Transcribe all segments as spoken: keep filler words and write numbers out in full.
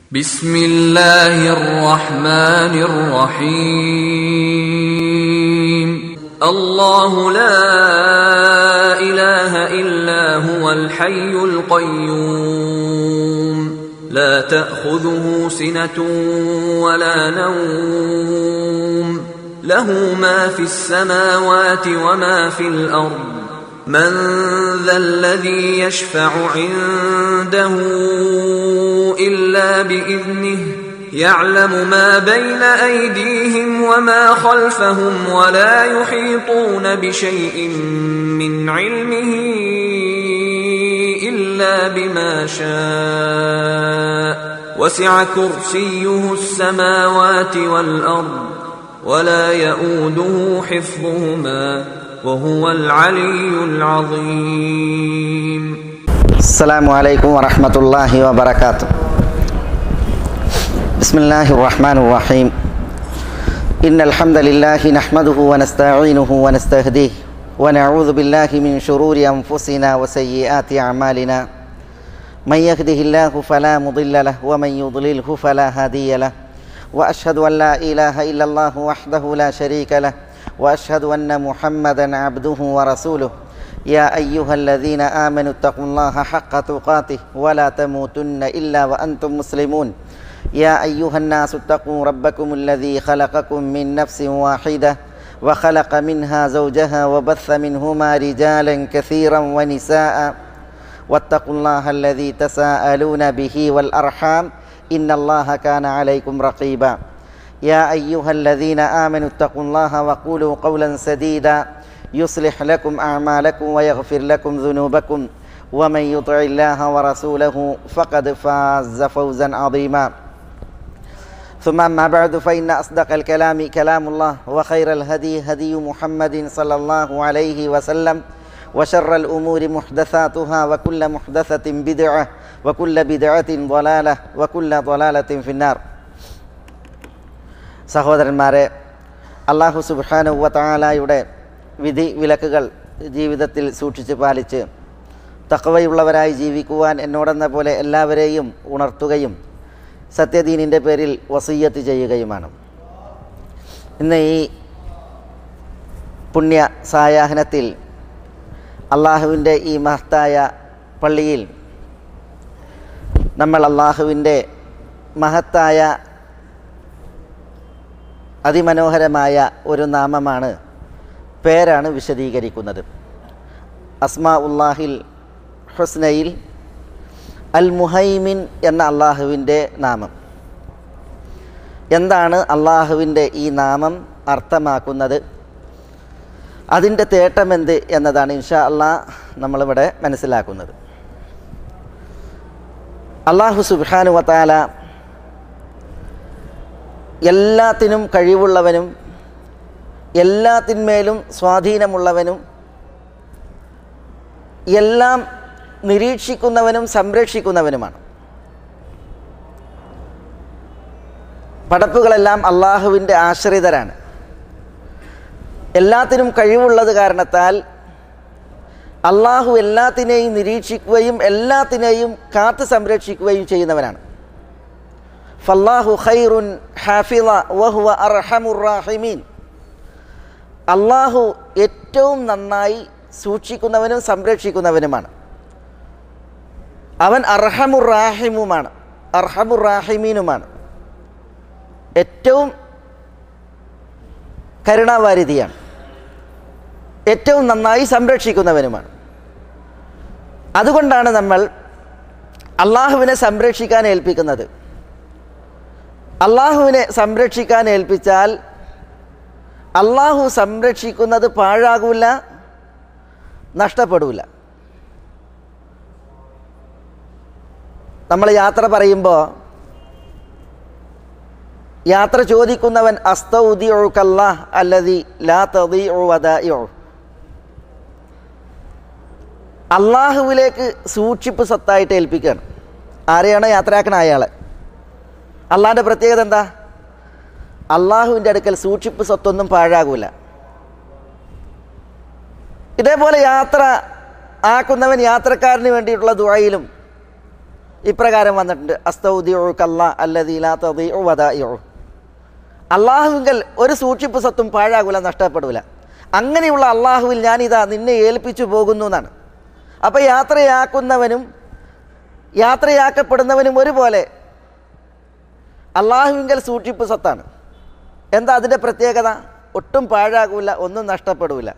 ബിസ്മില്ലാഹിർ റഹ്മാനിർ റഹീം. അല്ലാഹു ലാ ഇലാഹ ഇല്ലാ ഹുവൽ ഹയ്യുൽ ഖയ്യൂം ലാ തഅഖുദുഹു സിനതുൻ വലാ നൗം ലഹു മാ ഫിസ് സമാവാതി വമാ ഫിൽ അർദ് من ذا الذي يشفع عنده إلا بإذنه يعلم ما بين أيديهم وما خلفهم ولا يحيطون بشيء من علمه إلا بما شاء وسع كرسيه السماوات والأرض ولا يؤوده حفظهما وهو العلي العظيم. السلام عليكم ورحمة الله وبركاته. بسم الله الرحمن الرحيم. إن الحمد لله نحمده ونستعينه ونستهديه ونعوذ بالله من شرور أنفسنا وسيئات أعمالنا. من يهده الله فلا مضل له ومن يضلله فلا هادي له. وأشهد أن لا إله إلا الله وحده لا شريك له وأشهد أن محمدًا عبده ورسوله. يا أيها الذين آمنوا اتقوا الله حق تقاته ولا تموتن إلا وأنتم مسلمون. يا أيها الناس اتقوا ربكم الذي خلقكم من نفس واحدة وخلق منها زوجها وبث منهما رجالا كثيرا ونساء واتقوا الله الذي تساءلون به والأرحام إن الله كان عليكم رقيبا. يا أيها الذين آمنوا اتقوا الله وقولوا قولا سديدا يصلح لكم أعمالكم ويغفر لكم ذنوبكم ومن يطع الله ورسوله فقد فاز فوزا عظيما. ثم أما بعد فإن أصدق الكلام كلام الله وخير الهدي هدي محمد صلى الله عليه وسلم وشر الأمور محدثاتها وكل محدثة بدعة وكل بدعة ضلالة وكل ضلالة في النار. സഹോദരന്മാരെ, അല്ലാഹു സുബ്ഹാനഹു വ തആലയുടെ വിധി വിലക്കുകൾ ജീവിതത്തിൽ സൂക്ഷിച്ച് പാലിച്ച് തഖ്വയുള്ളവരായി ജീവിക്കുവാൻ എന്നോടെന്ന പോലെ എല്ലാവരെയും ഉണർത്തുകയും സത്യദീനിൻ്റെ പേരിൽ വസിയ്യത്ത് ചെയ്യുകയുമാണ്. ഇന്ന് ഈ പുണ്യ സായാഹ്നത്തിൽ അള്ളാഹുവിൻ്റെ ഈ മഹത്തായ പള്ളിയിൽ നമ്മൾ അള്ളാഹുവിൻ്റെ മഹത്തായ അതിമനോഹരമായ ഒരു നാമമാണ്, പേരാണ് വിശദീകരിക്കുന്നത്. അസ്മാ ഉല്ലാഹിൽ ഹുസ്നയിൽ അൽ മുഹൈമിൻ എന്ന അള്ളാഹുവിൻ്റെ നാമം. എന്താണ് അള്ളാഹുവിൻ്റെ ഈ നാമം അർത്ഥമാക്കുന്നത്, അതിൻ്റെ തേട്ടമെന്ത് എന്നതാണ് ഇൻഷാ അല്ലാഹ് നമ്മളിവിടെ മനസ്സിലാക്കുന്നത്. അല്ലാഹു സുബ്ഹാനഹു വ തആല എല്ലാത്തിനും കഴിവുള്ളവനും എല്ലാത്തിന്മേലും സ്വാധീനമുള്ളവനും എല്ലാം നിരീക്ഷിക്കുന്നവനും സംരക്ഷിക്കുന്നവനുമാണ്. പടപ്പുകളെല്ലാം അള്ളാഹുവിൻ്റെ ആശ്രിതരാണ്. എല്ലാത്തിനും കഴിവുള്ളത് കാരണത്താൽ അള്ളാഹു എല്ലാത്തിനെയും നിരീക്ഷിക്കുകയും എല്ലാത്തിനെയും കാത്തു സംരക്ഷിക്കുകയും ചെയ്യുന്നവനാണ്. ഫല്ലാഹു ഖൈറുൻ ഹാഫിള വഹുവ അർഹമുർ റാഹിമീൻ. അള്ളാഹു ഏറ്റവും നന്നായി സൂക്ഷിക്കുന്നവനും സംരക്ഷിക്കുന്നവനുമാണ്. അവൻ അർഹമുർ റാഹിമുമാണ്, അർഹമുർ റാഹിമീനുമാണ്. ഏറ്റവും കരുണാവാരിധിയാണ്, ഏറ്റവും നന്നായി സംരക്ഷിക്കുന്നവനുമാണ്. അതുകൊണ്ടാണ് നമ്മൾ അള്ളാഹുവിനെ സംരക്ഷിക്കാൻ ഏൽപ്പിക്കുന്നത്. അള്ളാഹുവിനെ സംരക്ഷിക്കാൻ ഏൽപ്പിച്ചാൽ അള്ളാഹു സംരക്ഷിക്കുന്നത് പാഴാകൂല, നഷ്ടപ്പെടില്ല. നമ്മൾ യാത്ര പറയുമ്പോൾ യാത്ര ചോദിക്കുന്നവൻ അസ്തൗദിഉകല്ലാഹ് അല്ലദീ ലാ തദീഉ വദാഇഉ. അള്ളാഹുവിലേക്ക് സൂക്ഷിപ്പ് സ്വത്തായിട്ട് ഏൽപ്പിക്കുകയാണ്. ആരെയാണോ യാത്രയാക്കണ അയാളെ. അള്ളാഹിൻ്റെ പ്രത്യേകത എന്താ? അള്ളാഹുവിൻ്റെ അടുക്കൽ സൂക്ഷിപ്പ് സ്വത്തൊന്നും പാഴാകൂല. ഇതേപോലെ യാത്ര ആക്കുന്നവൻ യാത്രക്കാരന് വേണ്ടിയിട്ടുള്ള ദുആയിലും ഇപ്രകാരം വന്നിട്ടുണ്ട്, അസ്തൗദിഉകല്ലാ അല്ലദീ ലാ തദീഉ വദാഇഉ. അള്ളാഹുവിങ്കൽ ഒരു സൂക്ഷിപ്പ് സ്വത്തും പാഴാകൂല, നഷ്ടപ്പെടൂല. അങ്ങനെയുള്ള അള്ളാഹുവിൽ ഞാനിതാ നിന്നെ ഏൽപ്പിച്ചു പോകുന്നു എന്നാണ്. അപ്പോൾ യാത്രയാക്കുന്നവനും യാത്രയാക്കപ്പെടുന്നവനും ഒരുപോലെ അള്ളാഹുവിങ്കൽ സൂക്ഷിപ്പ് സ്വത്താണ്. എന്താ അതിൻ്റെ പ്രത്യേകത? ഒട്ടും പാഴാകൂല, ഒന്നും നഷ്ടപ്പെടൂല.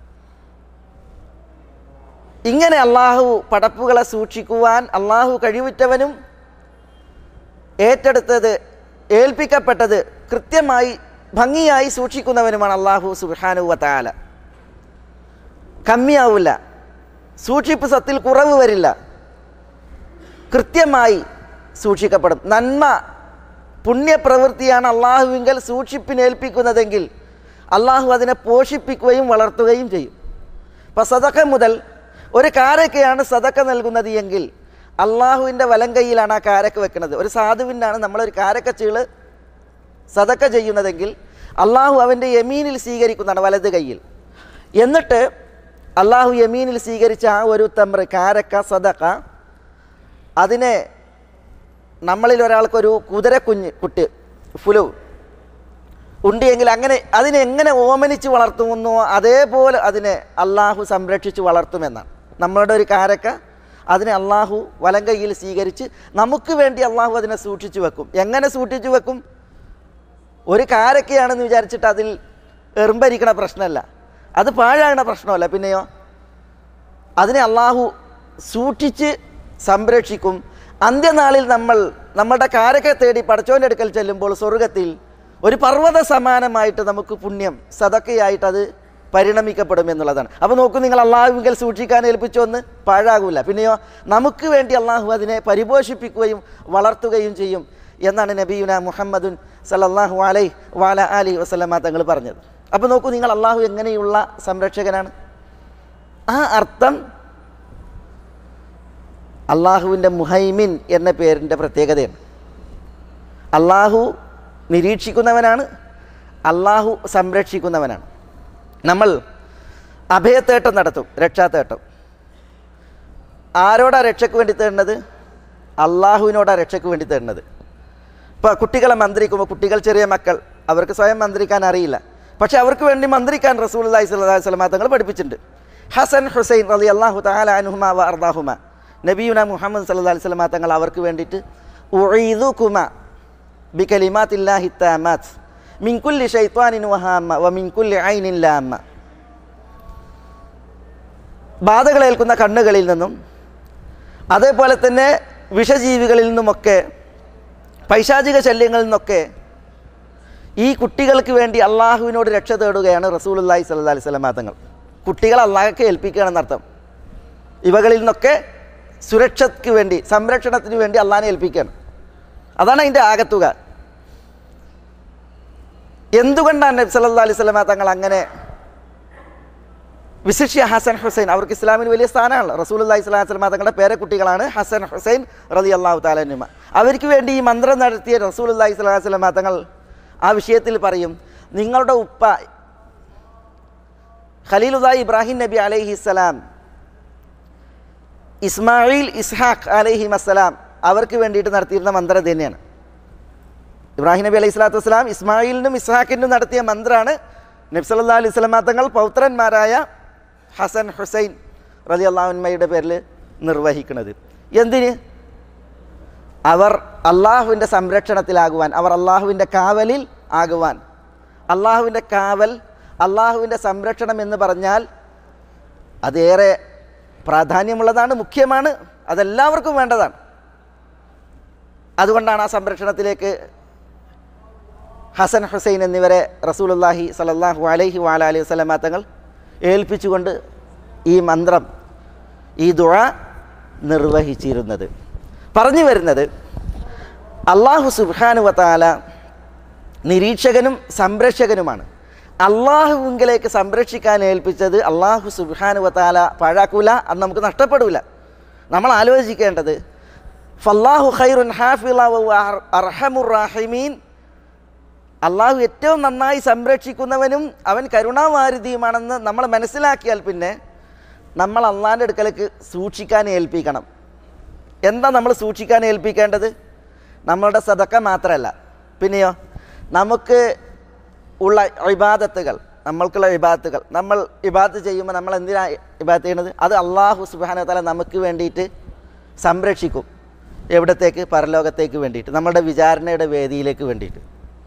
ഇങ്ങനെ അള്ളാഹു പടപ്പുകളെ സൂക്ഷിക്കുവാൻ അള്ളാഹു കഴിവുറ്റവനും ഏറ്റെടുത്തത് ഏൽപ്പിക്കപ്പെട്ടത് കൃത്യമായി ഭംഗിയായി സൂക്ഷിക്കുന്നവനുമാണ് അള്ളാഹു സുബ്ഹാനഹു വ തആല. കമ്മിയാവില്ല, സൂക്ഷിപ്പ് സ്വത്തിൽ കുറവ് വരില്ല, കൃത്യമായി സൂക്ഷിക്കപ്പെടും. നന്മ പുണ്യപ്രവൃത്തിയാണ് അള്ളാഹുവിങ്കൽ സൂക്ഷിപ്പിനേൽപ്പിക്കുന്നതെങ്കിൽ അള്ളാഹു അതിനെ പോഷിപ്പിക്കുകയും വളർത്തുകയും ചെയ്യും. അപ്പോൾ സദഖ മുതൽ ഒരു കാരക്കയാണ് സദഖ നൽകുന്നത് എങ്കിൽ അള്ളാഹുവിൻ്റെ വലം കൈയിലാണ് ആ കാരക്ക വെക്കുന്നത്. ഒരു സാധുവിനാണ് നമ്മളൊരു കാരക്ക ചീള് സദഖ ചെയ്യുന്നതെങ്കിൽ അള്ളാഹു അവൻ്റെ യമീനിൽ സ്വീകരിക്കുന്നതാണ്, വലത് കൈയിൽ. എന്നിട്ട് അള്ളാഹു യമീനിൽ സ്വീകരിച്ച ആ ഒരു തമ്ര കാരക്ക സദഖ, അതിനെ നമ്മളിൽ ഒരാൾക്കൊരു കുതിരക്കുഞ്ഞ് കുട്ടി ഫുലു ഉണ്ടെങ്കിൽ അങ്ങനെ അതിനെ എങ്ങനെ ഓമനിച്ച് വളർത്തുമെന്നോ അതേപോലെ അതിനെ അള്ളാഹു സംരക്ഷിച്ച് വളർത്തുമെന്നാണ്. നമ്മളുടെ ഒരു കാരക്ക അതിനെ അള്ളാഹു വലം കൈയിൽ സ്വീകരിച്ച് നമുക്ക് വേണ്ടി അള്ളാഹു അതിനെ സൂക്ഷിച്ചു വെക്കും. എങ്ങനെ സൂക്ഷിച്ചു വെക്കും? ഒരു കാരക്കയാണെന്ന് വിചാരിച്ചിട്ട് അതിൽ എറുമ്പരിക്കണ പ്രശ്നമല്ല, അത് പാഴാകണ പ്രശ്നമല്ല. പിന്നെയോ അതിനെ അള്ളാഹു സൂക്ഷിച്ച് സംരക്ഷിക്കും. അന്ത്യനാളിൽ നമ്മൾ നമ്മളുടെ കാരക്ക തേടി പടച്ചോൻ്റെ അടുക്കൽ ചെല്ലുമ്പോൾ സ്വർഗത്തിൽ ഒരു പർവ്വത സമാനമായിട്ട് നമുക്ക് പുണ്യം സദക്കയായിട്ട് അത് പരിണമിക്കപ്പെടും എന്നുള്ളതാണ്. അപ്പോൾ നോക്കൂ, നിങ്ങൾ അള്ളാഹുവിങ്കൽ സൂക്ഷിക്കാൻ ഏൽപ്പിച്ചു ഒന്ന് പാഴാകൂല. പിന്നെയോ നമുക്ക് വേണ്ടി അള്ളാഹു അതിനെ പരിപോഷിപ്പിക്കുകയും വളർത്തുകയും ചെയ്യും എന്നാണ് നബിയുന മുഹമ്മദുൻ സല്ലല്ലാഹു അലൈഹി വഅല ആലിഹി വസല്ലമ തങ്ങൾ പറഞ്ഞത്. അപ്പോൾ നോക്കൂ, നിങ്ങൾ അള്ളാഹു എങ്ങനെയുള്ള സംരക്ഷകനാണ്. ആ അർത്ഥം അള്ളാഹുവിൻ്റെ മുഹൈമിൻ എന്ന പേരിൻ്റെ പ്രത്യേകതയാണ്. അള്ളാഹു നിരീക്ഷിക്കുന്നവനാണ്, അള്ളാഹു സംരക്ഷിക്കുന്നവനാണ്. നമ്മൾ അഭയത്തേട്ടം നടത്തും, രക്ഷാത്തേട്ടം. ആരോടാ രക്ഷയ്ക്ക് വേണ്ടി തേടുന്നത്? അള്ളാഹുവിനോടാ രക്ഷയ്ക്ക് വേണ്ടി തേടുന്നത്. ഇപ്പോൾ കുട്ടികളെ മന്ത്രിക്കുമ്പോൾ, കുട്ടികൾ ചെറിയ മക്കൾ, അവർക്ക് സ്വയം മന്ത്രിക്കാൻ അറിയില്ല, പക്ഷെ അവർക്ക് വേണ്ടി മന്ത്രിക്കാൻ റസൂലുള്ളാഹി സ്വല്ലല്ലാഹു അലൈഹി വസല്ലം തങ്ങൾ പഠിപ്പിച്ചിട്ടുണ്ട്. ഹസൻ ഹുസൈൻ റളിയല്ലാഹു തആല അൻഹുമാ വ അർദാഹുമാ, നബിയുന മുഹമ്മദ് സല്ലല്ലാഹു അലൈഹി വസല്ലം തങ്ങൾ അവർക്ക് വേണ്ടിയിട്ട് ഉഈദുകുമാ ബികലിമാത്തില്ലാഹി തആമാത്ത് മിൻ കുല്ലി ശൈത്വാനിൻ വഹാമ്മ വ മിൻ കുല്ലി ഐനിൻ ലാമ്മ, ബാധകളേൽക്കുന്ന കണ്ണുകളിൽ നിന്നും അതേപോലെ തന്നെ വിഷജീവികളിൽ നിന്നുമൊക്കെ പൈശാചിക ശല്യങ്ങളിൽ നിന്നൊക്കെ ഈ കുട്ടികൾക്ക് വേണ്ടി അള്ളാഹുവിനോട് രക്ഷ തേടുകയാണ് റസൂലുള്ളാഹി സ്വല്ലല്ലാഹു അലൈഹി വസല്ലം തങ്ങൾ. കുട്ടികൾ അള്ളാഹ്ക്ക് ഏൽപ്പിക്കുകയാണെന്നർത്ഥം. ഇവകളിൽ നിന്നൊക്കെ സുരക്ഷയ്ക്ക് വേണ്ടി, സംരക്ഷണത്തിന് വേണ്ടി അള്ളാഹിനെ ഏൽപ്പിക്കുകയാണ്. അതാണ് അതിൻ്റെ ആകത്തുക. എന്തുകൊണ്ടാണ് നബി സല്ലല്ലാഹു അലൈഹി വസല്ലം തങ്ങൾ അങ്ങനെ, വിശിഷ്യ ഹസൻ ഹുസൈൻ, അവർക്ക് ഇസ്ലാമിന് വലിയ സ്ഥാനമാണ്. റസൂലുള്ളാഹി സ്വല്ലല്ലാഹു അലൈഹി വസല്ലം തങ്ങളുടെ പേരക്കുട്ടികളാണ് ഹസൻ ഹുസൈൻ റളിയല്ലാഹു തആല അൻഹുമ. അവർക്ക് വേണ്ടി ഈ മന്ത്രം നടത്തിയ റസൂലുള്ളാഹി സ്വല്ലല്ലാഹു അലൈഹി വസല്ലം തങ്ങൾ ആ വിഷയത്തിൽ പറയും, നിങ്ങളുടെ ഉപ്പ ഖലീലുല്ലാഹി ഇബ്രാഹിം നബി അലൈഹിസ്സലാം, ഇസ്മായിൽ ഇസ്ഹാഖ് അലൈഹിമസ്സലാം അവർക്ക് വേണ്ടിയിട്ട് നടത്തിയിരുന്ന മന്ത്രം തന്നെയാണ്. ഇബ്രാഹിം നബി അലൈഹി സ്വലാത്തു വസ്സലാം ഇസ്മായിലിനും ഇസ്ഹാഖിനും നടത്തിയ മന്ത്രമാണ് നബി സല്ലല്ലാഹു അലൈഹി വസല്ലം തങ്ങൾ പൗത്രന്മാരായ ഹസൻ ഹുസൈൻ റളിയല്ലാഹു അൻഹുമയുടെ പേരിൽ നിർവഹിക്കുന്നത്. എന്തിന്? അവർ അള്ളാഹുവിൻ്റെ സംരക്ഷണത്തിലാകുവാൻ, അവർ അള്ളാഹുവിൻ്റെ കാവലിൽ ആകുവാൻ. അള്ളാഹുവിൻ്റെ കാവൽ, അള്ളാഹുവിൻ്റെ സംരക്ഷണം എന്ന് പറഞ്ഞാൽ അതേറെ പ്രാധാന്യമുള്ളതാണ്, മുഖ്യമാണ്, അതെല്ലാവർക്കും വേണ്ടതാണ്. അതുകൊണ്ടാണ് ആ സംരക്ഷണത്തിലേക്ക് ഹസൻ ഹുസൈൻ എന്നിവരെ റസൂലുള്ളാഹി സ്വല്ലല്ലാഹു അലൈഹി വഅല അലിഹി വസല്ലമ തങ്ങൾ ഏൽപ്പിച്ചുകൊണ്ട് ഈ മന്ത്രം, ഈ ദുആ നിർവഹിച്ചിരുന്നത്. പറഞ്ഞു വരുന്നത്, അല്ലാഹു സുബ്ഹാനഹു വ തആല നിരീക്ഷകനും സംരക്ഷകനുമാണ്. അള്ളാഹുവിലേക്ക് സംരക്ഷിക്കാൻ ഏൽപ്പിച്ചത് അള്ളാഹു സുബ്ഹാനഹു വ തആല പാഴാക്കൂല, അത് നമുക്ക് നഷ്ടപ്പെടില്ല. നമ്മൾ ആലോചിക്കേണ്ടത്, ഫല്ലാഹു ഖൈറുൻ ഹാഫിള വ അർഹമുർ റാഹിമീൻ, അള്ളാഹു ഏറ്റവും നന്നായി സംരക്ഷിക്കുന്നവനും അവൻ കരുണാവാരിധിയുമാണെന്ന് നമ്മൾ മനസ്സിലാക്കിയാൽ പിന്നെ നമ്മൾ അള്ളാഹിൻ്റെ അടുക്കലേക്ക് സൂക്ഷിക്കാൻ ഏൽപ്പിക്കണം. എന്താ നമ്മൾ സൂക്ഷിക്കാൻ ഏൽപ്പിക്കേണ്ടത്? നമ്മളുടെ സദക്ക മാത്രമല്ല, പിന്നെയോ നമുക്ക് ഉള്ള ഇബാദത്തുകൾ, നമ്മൾക്കുള്ള ഇബാദത്തുകൾ. നമ്മൾ ഇബാദത്ത് ചെയ്യുമ്പോൾ നമ്മൾ എന്തിനാണ് ഇബാദത്ത് ചെയ്യുന്നത്? അത് അള്ളാഹു സുബ്ഹാനഹു വ തആല നമുക്ക് വേണ്ടിയിട്ട് സംരക്ഷിക്കും. എവിടത്തേക്ക്? പരലോകത്തേക്ക് വേണ്ടിയിട്ട്, നമ്മളുടെ വിചാരണയുടെ വേദിയിലേക്ക് വേണ്ടിയിട്ട്.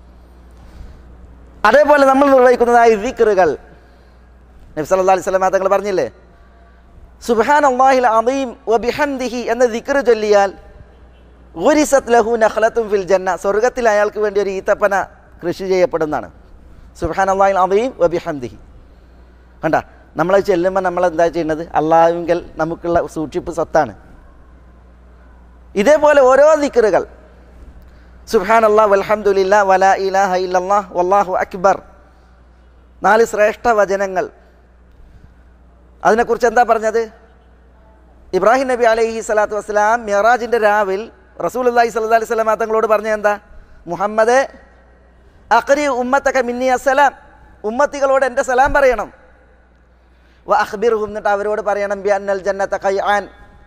അതേപോലെ നമ്മൾ നിർവഹിക്കുന്നതായ ദിക്റുകൾ, നബി സല്ലല്ലാഹു അലൈഹി വസല്ലം തങ്ങൾ പറഞ്ഞില്ലേ, സുബ്ഹാനല്ലാഹിൽ അദീം വബിഹംദിഹി എന്ന ദിക്ർ ചൊല്ലിയാൽ ഗുരിസത് ലഹു നഖ്ലത്തുൻ ഫിൽ ജന്ന, സ്വർഗ്ഗത്തിൽ അയാൾക്ക് വേണ്ടി ഒരു ഈത്തപ്പന കൃഷി ചെയ്യപ്പെടുന്നതാണ്. സുബ്ഹാനല്ലാഹിൽ അദീം വബിഹംദിഹി. കണ്ട, നമ്മളത് ചെല്ലുമ്പോൾ നമ്മൾ എന്താ ചെയ്യുന്നത്? അള്ളാഹുവിങ്കൽ നമുക്കുള്ള സൂക്ഷിപ്പ് സ്വത്താണ്. ഇതേപോലെ ഓരോ ദിക്റുകൾ, സുബ്ഹാനല്ലാഹ് വൽഹംദുലില്ലാഹ് വലാ ഇലാഹ ഇല്ലല്ലാഹ് വല്ലാഹു അക്ബർ, നാല് ശ്രേഷ്ഠ വചനങ്ങൾ. അതിനെക്കുറിച്ച് എന്താ പറഞ്ഞത്? ഇബ്രാഹിം നബി അലൈഹി സ്വലാത്തു വസ്സലാം മിഅ്റാജിൻ്റെ രാവിൽ റസൂലുള്ളാഹി സ്വല്ലല്ലാഹി അലൈഹി വസല്ലം തങ്ങളോട് പറഞ്ഞ എന്താ? മുഹമ്മദേ അഖ്രി ഉമ്മത്തക മിന്നി അസ്സലാം, ഉമ്മത്തികളോട് എൻ്റെ സലാം പറയണം. വ അഖ്ബിർഹും, എന്നിട്ട് അവരോട് പറയണം ബി അന്നൽ ജന്നത ഖൈആൻ,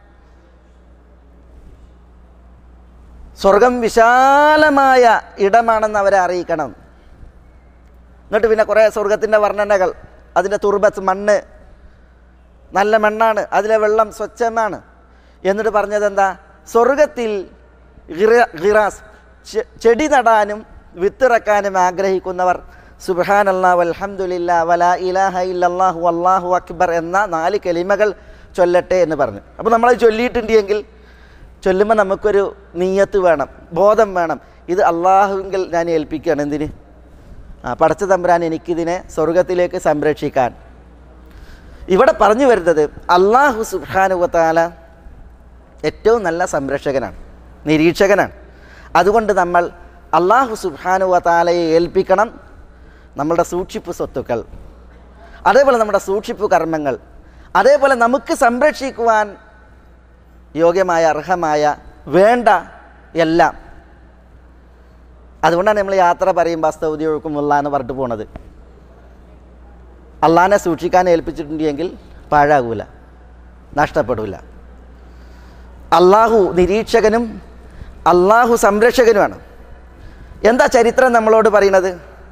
സ്വർഗം വിശാലമായ ഇടമാണെന്ന് അവരെ അറിയിക്കണം. എന്നിട്ട് പിന്നെ കുറേ സ്വർഗത്തിൻ്റെ വർണ്ണനകൾ, അതിൻ്റെ തുർബത്ത്, മണ്ണ് നല്ല മണ്ണാണ്, അതിലെ വെള്ളം സ്വച്ഛമാണ്. എന്നിട്ട് പറഞ്ഞത് എന്താ? സ്വർഗത്തിൽ ഗിറാസ്, ചെടി നടാനും വിത്തിറക്കാനും ആഗ്രഹിക്കുന്നവർ സുബ്ഹാനല്ലാഹ് വൽഹംദുലില്ലാഹ് വലാ ഇലാഹ ഇല്ലല്ലാഹു വല്ലാഹു അക്ബർ എന്ന നാല് കലിമകൾ ചൊല്ലട്ടെ എന്ന് പറഞ്ഞു. അപ്പോൾ നമ്മളത് ചൊല്ലിയിട്ടുണ്ടെങ്കിൽ ചൊല്ലുമ്പോൾ നമുക്കൊരു നീയത്ത് വേണം, ബോധം വേണം. ഇത് അള്ളാഹുവിൽ ഞാൻ ഏൽപ്പിക്കുകയാണ്. എന്തിന്? ആ പടച്ച തമ്പുരാൻ എനിക്കിതിനെ സ്വർഗത്തിലേക്ക് സംരക്ഷിക്കാൻ. ഇവിടെ പറഞ്ഞു വരുന്നത് അള്ളാഹു സുബ്ഹാനഹു വ തആല ഏറ്റവും നല്ല സംരക്ഷകനാണ്, നിരീക്ഷകനാണ്. അതുകൊണ്ട് നമ്മൾ അള്ളാഹു സുബ്ഹാനഹു വ തആലയെ ഏൽപ്പിക്കണം നമ്മളുടെ സൂക്ഷിപ്പ് സ്വത്തുക്കൾ, അതേപോലെ നമ്മുടെ സൂക്ഷിപ്പ് കർമ്മങ്ങൾ, അതേപോലെ നമുക്ക് സംരക്ഷിക്കുവാൻ യോഗ്യമായ അർഹമായ വേണ്ട എല്ലാം. അതുകൊണ്ടാണ് നമ്മൾ യാത്ര പറയുമ്പോൾ അസ്തൗദിഉക്കുമുല്ലാഹ് എന്ന് പറഞ്ഞിട്ട് പോണത്. അള്ളാഹിനെ സൂക്ഷിക്കാൻ ഏൽപ്പിച്ചിട്ടുണ്ടെങ്കിൽ പാഴാകൂല, നഷ്ടപ്പെടില്ല. അള്ളാഹു നിരീക്ഷകനും അള്ളാഹു സംരക്ഷകനുമാണ്. എന്താ ചരിത്രം നമ്മളോട് പറയുന്നത്?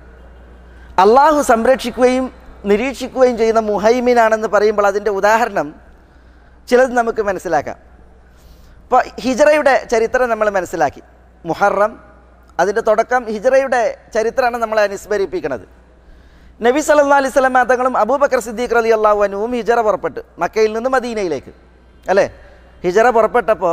അള്ളാഹു സംരക്ഷിക്കുകയും നിരീക്ഷിക്കുകയും ചെയ്യുന്ന മുഹൈമിനാണെന്ന് പറയുമ്പോൾ അതിൻ്റെ ഉദാഹരണം ചിലത് നമുക്ക് മനസ്സിലാക്കാം. ഇപ്പോൾ ഹിജ്റയുടെ ചരിത്രം നമ്മൾ മനസ്സിലാക്കി. മുഹറം, അതിൻ്റെ തുടക്കം ഹിജ്റയുടെ ചരിത്രമാണ് നമ്മളെ അനുസ്മരിപ്പിക്കുന്നത്. നബി സല്ലല്ലാഹു അലൈഹി വസല്ലം തങ്ങളും അബൂബക്കർ സിദ്ദീഖ് റളിയല്ലാഹു അൻഹുവും ഹിജ്റ പുറപ്പെട്ടു മക്കയിൽ നിന്ന് മദീനയിലേക്ക്, അല്ലേ? ഹിജ്റ പുറപ്പെട്ടപ്പോൾ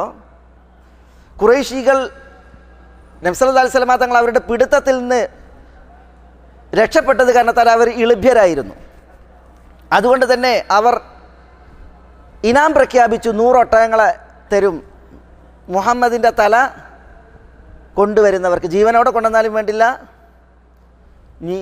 ഖുറൈശികൾ നബി സല്ലല്ലാഹു അലൈഹി വസല്ലം തങ്ങൾ അവരുടെ പിടുത്തത്തിൽ നിന്ന് രക്ഷപ്പെട്ടത് കാരണത്താൽ അവർ ഇളിഭ്യരായിരുന്നു. അതുകൊണ്ട് തന്നെ അവർ ഇനാം പ്രഖ്യാപിച്ചു, നൂറൊട്ടകങ്ങളെ തരും മുഹമ്മദിൻ്റെ തല കൊണ്ടുവരുന്നവർക്ക്. ജീവനോടെ കൊണ്ടുവന്നാലും വേണ്ടില്ല, നീ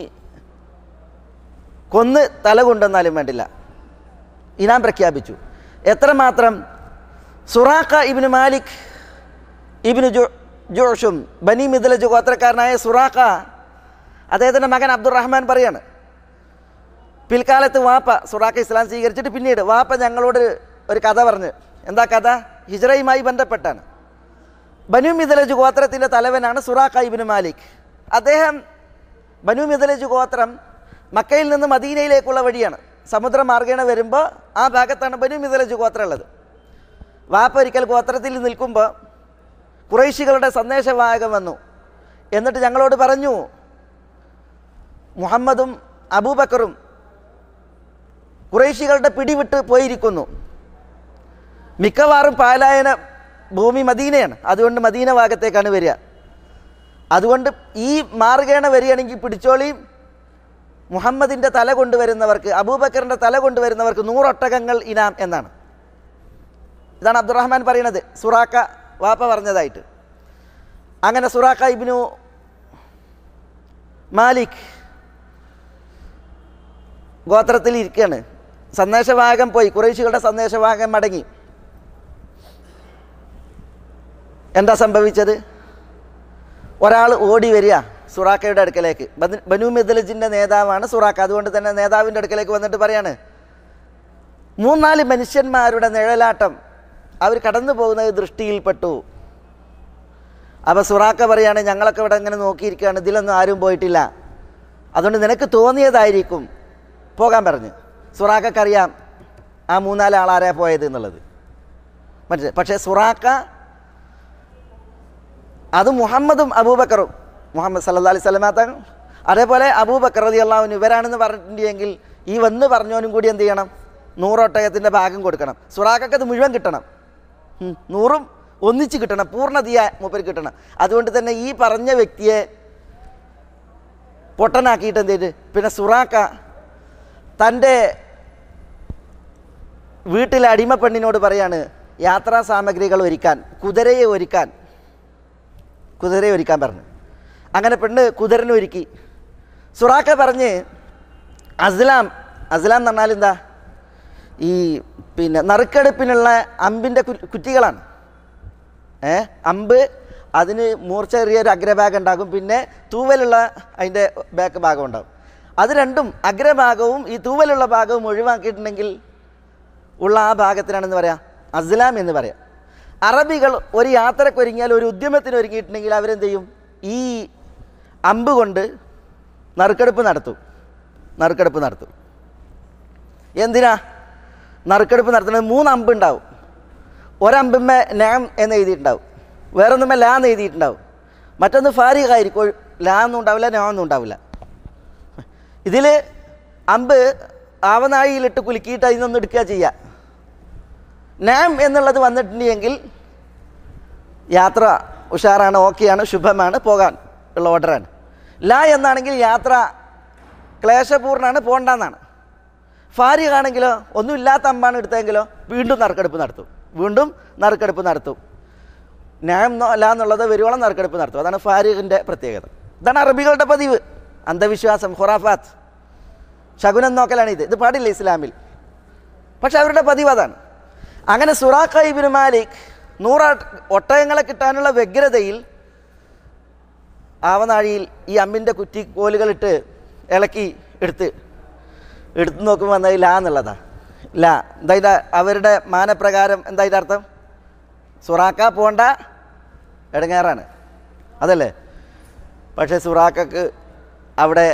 കൊന്ന് തല കൊണ്ടുവന്നാലും വേണ്ടില്ല. ഇനാം പ്രഖ്യാപിച്ചു. എത്രമാത്രം? സുറാഖ ഇബ്നു മാലിക് ഇബ്നു ജുഅ്ഷും ബനി മിദ്ലജ് ഗോത്രക്കാരനായ സുറാഖ, അദ്ദേഹത്തിൻ്റെ മകൻ അബ്ദുറഹ്മാൻ പറയാണ്, പിൽക്കാലത്ത് വാപ്പ സുറാഖ ഇസ്ലാം സ്വീകരിച്ചിട്ട് പിന്നീട് വാപ്പ ഞങ്ങളോട് ഒരു കഥ പറഞ്ഞ്. എന്താ കഥ? ഹിജ്റയുമായി ബന്ധപ്പെട്ടാണ്. ബനു മിദ്ലജ് ഗോത്രത്തിൻ്റെ തലവനാണ് സുറാഖ ഇബ്നു മാലിക്. അദ്ദേഹം, ബനു മിദ്ലജ് ഗോത്രം മക്കയിൽ നിന്ന് മദീനയിലേക്കുള്ള വഴിയാണ്, സമുദ്രമാർഗേണ വരുമ്പോൾ ആ ഭാഗത്താണ് ബനു മിദ്ലജ് ഗോത്രം ഉള്ളത്. വാപ്പ ഒരിക്കൽ ഗോത്രത്തിൽ നിൽക്കുമ്പോൾ ഖുറൈശികളുടെ സന്ദേശവാഹകം വന്നു. എന്നിട്ട് ഞങ്ങളോട് പറഞ്ഞു, മുഹമ്മദും അബൂബക്കറും ഖുറൈശികളുടെ പിടിവിട്ട് പോയിരിക്കുന്നു, മിക്കവാറും പാലായന ഭൂമി മദീനയാണ്, അതുകൊണ്ട് മദീന ഭാഗത്തേക്കാണ് വരിക. അതുകൊണ്ട് ഈ മാർഗേണ വരികയാണെങ്കിൽ പിടിച്ചോളിയും, മുഹമ്മദിൻ്റെ തല കൊണ്ടുവരുന്നവർക്ക്, അബൂബക്കറിൻ്റെ തല കൊണ്ടുവരുന്നവർക്ക് നൂറൊട്ടകങ്ങൾ ഇനാം എന്നാണ്. ഇതാണ് അബ്ദുറഹ്മാൻ പറയുന്നത്, സുറാഖ വാപ്പ പറഞ്ഞതായിട്ട്. അങ്ങനെ സുറാഖ ഇബ്നു മാലിക് ഗോത്രത്തിൽ ഇരിക്കുകയാണ്. സന്ദേശവാഹകം പോയി, ഖുറൈശികളുടെ സന്ദേശവാഹകം മടങ്ങി. എന്താ സംഭവിച്ചത്? ഒരാൾ ഓടി വരിക സുറാഖയുടെ അടുക്കലേക്ക്. ബനു മിദ്ലജിൻ്റെ നേതാവാണ് സുറാഖ. അതുകൊണ്ട് തന്നെ നേതാവിൻ്റെ അടുക്കലേക്ക് വന്നിട്ട് പറയാണ്, മൂന്നാല് മനുഷ്യന്മാരുടെ നിഴലാട്ടം അവർ കടന്നു പോകുന്നത് ദൃഷ്ടിയിൽപ്പെട്ടു. അപ്പോൾ സുറാക്ക പറയാണ്, ഞങ്ങളൊക്കെ ഇവിടെ ഇങ്ങനെ നോക്കിയിരിക്കുകയാണ്, ഇതിലൊന്നും ആരും പോയിട്ടില്ല, അതുകൊണ്ട് നിനക്ക് തോന്നിയതായിരിക്കും, പോകാൻ പറഞ്ഞ്. സുറാക്കറിയാം ആ മൂന്നാല് ആളാരാ പോയത് എന്നുള്ളത്. മറ്റേ പക്ഷേ സുറാക്ക അത് മുഹമ്മദും അബൂബക്കറും, മുഹമ്മദ് സല്ലല്ലാഹു അലൈഹി വസല്ലം തങ്ങൾ, അതേപോലെ അബൂബക്കർ റളിയല്ലാഹു അൻഹു ഇവരാണെന്ന് പറഞ്ഞിട്ടുണ്ടെങ്കിൽ ഈ വന്ന് പറഞ്ഞവനും കൂടി എന്ത് ചെയ്യണം? നൂറൊട്ടകത്തിൻ്റെ ഭാഗം കൊടുക്കണം. സുറാക്കക്ക് അത് മുഴുവൻ കിട്ടണം, നൂറും ഒന്നിച്ച് കിട്ടണം, പൂർണ്ണതീയ മൂപ്പർക്ക് കിട്ടണം. അതുകൊണ്ട് തന്നെ ഈ പറഞ്ഞ വ്യക്തിയെ പൊട്ടനാക്കിയിട്ട് എന്ത് ചെയ്ത് പിന്നെ സുറാക്ക തൻ്റെ വീട്ടിലെ അടിമ പെണ്ണിനോട് പറയാണ് യാത്രാ സാമഗ്രികൾ ഒരുക്കാൻ, കുതിരയെ ഒരുക്കാൻ കുതിരയെ ഒരുക്കാൻ പറഞ്ഞു. അങ്ങനെ പെണ്ണ് കുതിരനെ ഒരുക്കി. സുറാക്ക പറഞ്ഞ് അസ്ലാം അസ്ലാം എന്ന് പറഞ്ഞാൽ എന്താ? ഈ പിന്നെ നറുക്കെടുപ്പിനുള്ള അമ്പിൻ്റെ കുറ്റികളാണ്. ഏ അമ്പ് അതിന് മൂർച്ചേറിയൊരു അഗ്രഭാഗം ഉണ്ടാകും, പിന്നെ തൂവലുള്ള അതിൻ്റെ ബാക്ക് ഭാഗം ഉണ്ടാകും. അത് രണ്ടും അഗ്രഭാഗവും ഈ തൂവലുള്ള ഭാഗവും ഒഴിവാക്കിയിട്ടുണ്ടെങ്കിൽ ഉള്ള ആ ഭാഗത്തിനാണെന്ന് പറയാം അസ്ലാം എന്ന് പറയാം. അറബികൾ ഒരു യാത്രയ്ക്ക് ഒരുങ്ങിയാൽ, ഒരു ഉദ്യമത്തിന് ഒരുങ്ങിയിട്ടുണ്ടെങ്കിൽ അവരെന്ത് ചെയ്യും? ഈ അമ്പ് കൊണ്ട് നറുക്കെടുപ്പ് നടത്തും നറുക്കെടുപ്പ് നടത്തും എന്തിനാ നറുക്കെടുപ്പ് നടത്തുന്നത്? മൂന്ന് അമ്പ് ഉണ്ടാവും. ഒരമ്പുമ്മേ നാം എന്ന് എഴുതിയിട്ടുണ്ടാവും, വേറൊന്നുമ്മേ ലാ എന്ന് എഴുതിയിട്ടുണ്ടാവും, മറ്റൊന്ന് ഫാരിഖായിരിക്കും, ലാ ഒന്നും ഉണ്ടാവില്ല, നാ ഒന്നും ഉണ്ടാവില്ല. ഇതിൽ അമ്പ് ആവനാഴിയിലിട്ട് കുലുക്കിയിട്ട് അതിൽ നിന്നൊന്ന് എടുക്കുക ചെയ്യുക. നാം എന്നുള്ളത് വന്നിട്ടുണ്ടെങ്കിൽ യാത്ര ഉഷാറാണ്, ഓക്കെയാണ്, ശുഭമാണ്, പോകാൻ ഉള്ള ഓർഡറാണ്. ലാ എന്നാണെങ്കിൽ യാത്ര ക്ലേശപൂർണ്ണമാണ്, പോകണ്ടെന്നാണ്. ഫാരിഖാണെങ്കിലോ ഒന്നുമില്ലാത്ത അമ്പാണ് എടുത്തെങ്കിലോ വീണ്ടും നറുക്കെടുപ്പ് നടത്തും വീണ്ടും നറുക്കെടുപ്പ് നടത്തും നാം ലാ എന്നുള്ളത് വരുവോളം നറുക്കെടുപ്പ് നടത്തും. അതാണ് ഫാരിഖിൻ്റെ പ്രത്യേകത. ഇതാണ് അറബികളുടെ പതിവ്. അന്ധവിശ്വാസം, ഖുറാഫാത്ത്, ശകുനം നോക്കലാണ് ഇത്. ഇത് പാടില്ല ഇസ്ലാമിൽ, പക്ഷെ അവരുടെ പതിവ് അതാണ്. അങ്ങനെ സുറാഖ ഇബ്നു മാലിക് നൂറ ഒട്ടകങ്ങളെ കിട്ടാനുള്ള വ്യഗ്രതയിൽ ആവനാഴിയിൽ ഈ അമ്മിൻ്റെ കുറ്റി കോലുകളിട്ട് ഇളക്കി എടുത്ത് എടുത്തു നോക്കുമ്പോൾ എന്താ ലാ എന്നുള്ളതാ. ലാ എന്താ ഇതാ അവരുടെ മാനപ്രകാരം എന്താ ഇതിൻ്റെ അർത്ഥം? സുറാക്ക പോണ്ട, ഇടങ്ങേറാണ്, അതല്ലേ? പക്ഷേ സുറാക്കക്ക് അവിടെ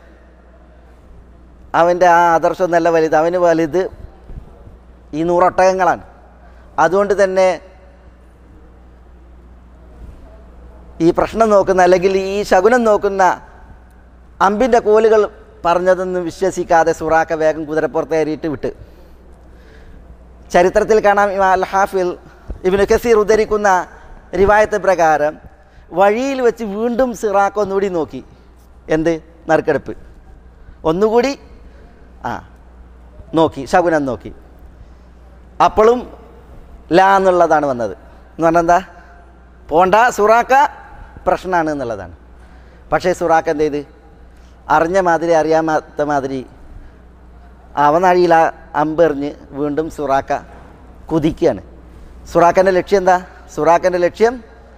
അവൻ്റെ ആ ആദർശം നല്ല വലുത്, അവന് വലുത് ഈ നൂറൊട്ടകങ്ങളാണ്. അതുകൊണ്ട് തന്നെ ഈ പ്രശ്നം നോക്കുന്ന അല്ലെങ്കിൽ ഈ ശകുനം നോക്കുന്ന അമ്പിൻ്റെ കോലുകൾ പറഞ്ഞതൊന്നും വിശ്വസിക്കാതെ സുറാക്ക വേഗം കുതിരപ്പുറത്ത് കയറിയിട്ട് വിട്ട്. ചരിത്രത്തിൽ കാണാം, അൽ ഹാഫിൽ ഇബ്നു കസീർ ഉദ്ധരിക്കുന്ന റിവായത്ത് പ്രകാരം വഴിയിൽ വെച്ച് വീണ്ടും സുറാക്ക ഒന്നുകൂടി നോക്കി. എന്ത്? നറുക്കെടുപ്പ് ഒന്നുകൂടി ആ നോക്കി, ശകുനം നോക്കി. അപ്പോഴും ലാ എന്നുള്ളതാണ് വന്നത്. എന്ന് പറഞ്ഞാൽ എന്താ? പോണ്ട, സുറാക്ക പ്രശ്നമാണ് എന്നുള്ളതാണ്. പക്ഷേ സുറാക്ക എന്ത് ചെയ്ത്? അറിഞ്ഞ മാതിരി അറിയാത്ത മാതിരി അവനാഴിയിൽ ആ അമ്പെറിഞ്ഞ് വീണ്ടും സുറാക്ക കുതിക്കുകയാണ്. സുറാക്കൻ്റെ ലക്ഷ്യം എന്താ? സുറാക്കൻ്റെ ലക്ഷ്യം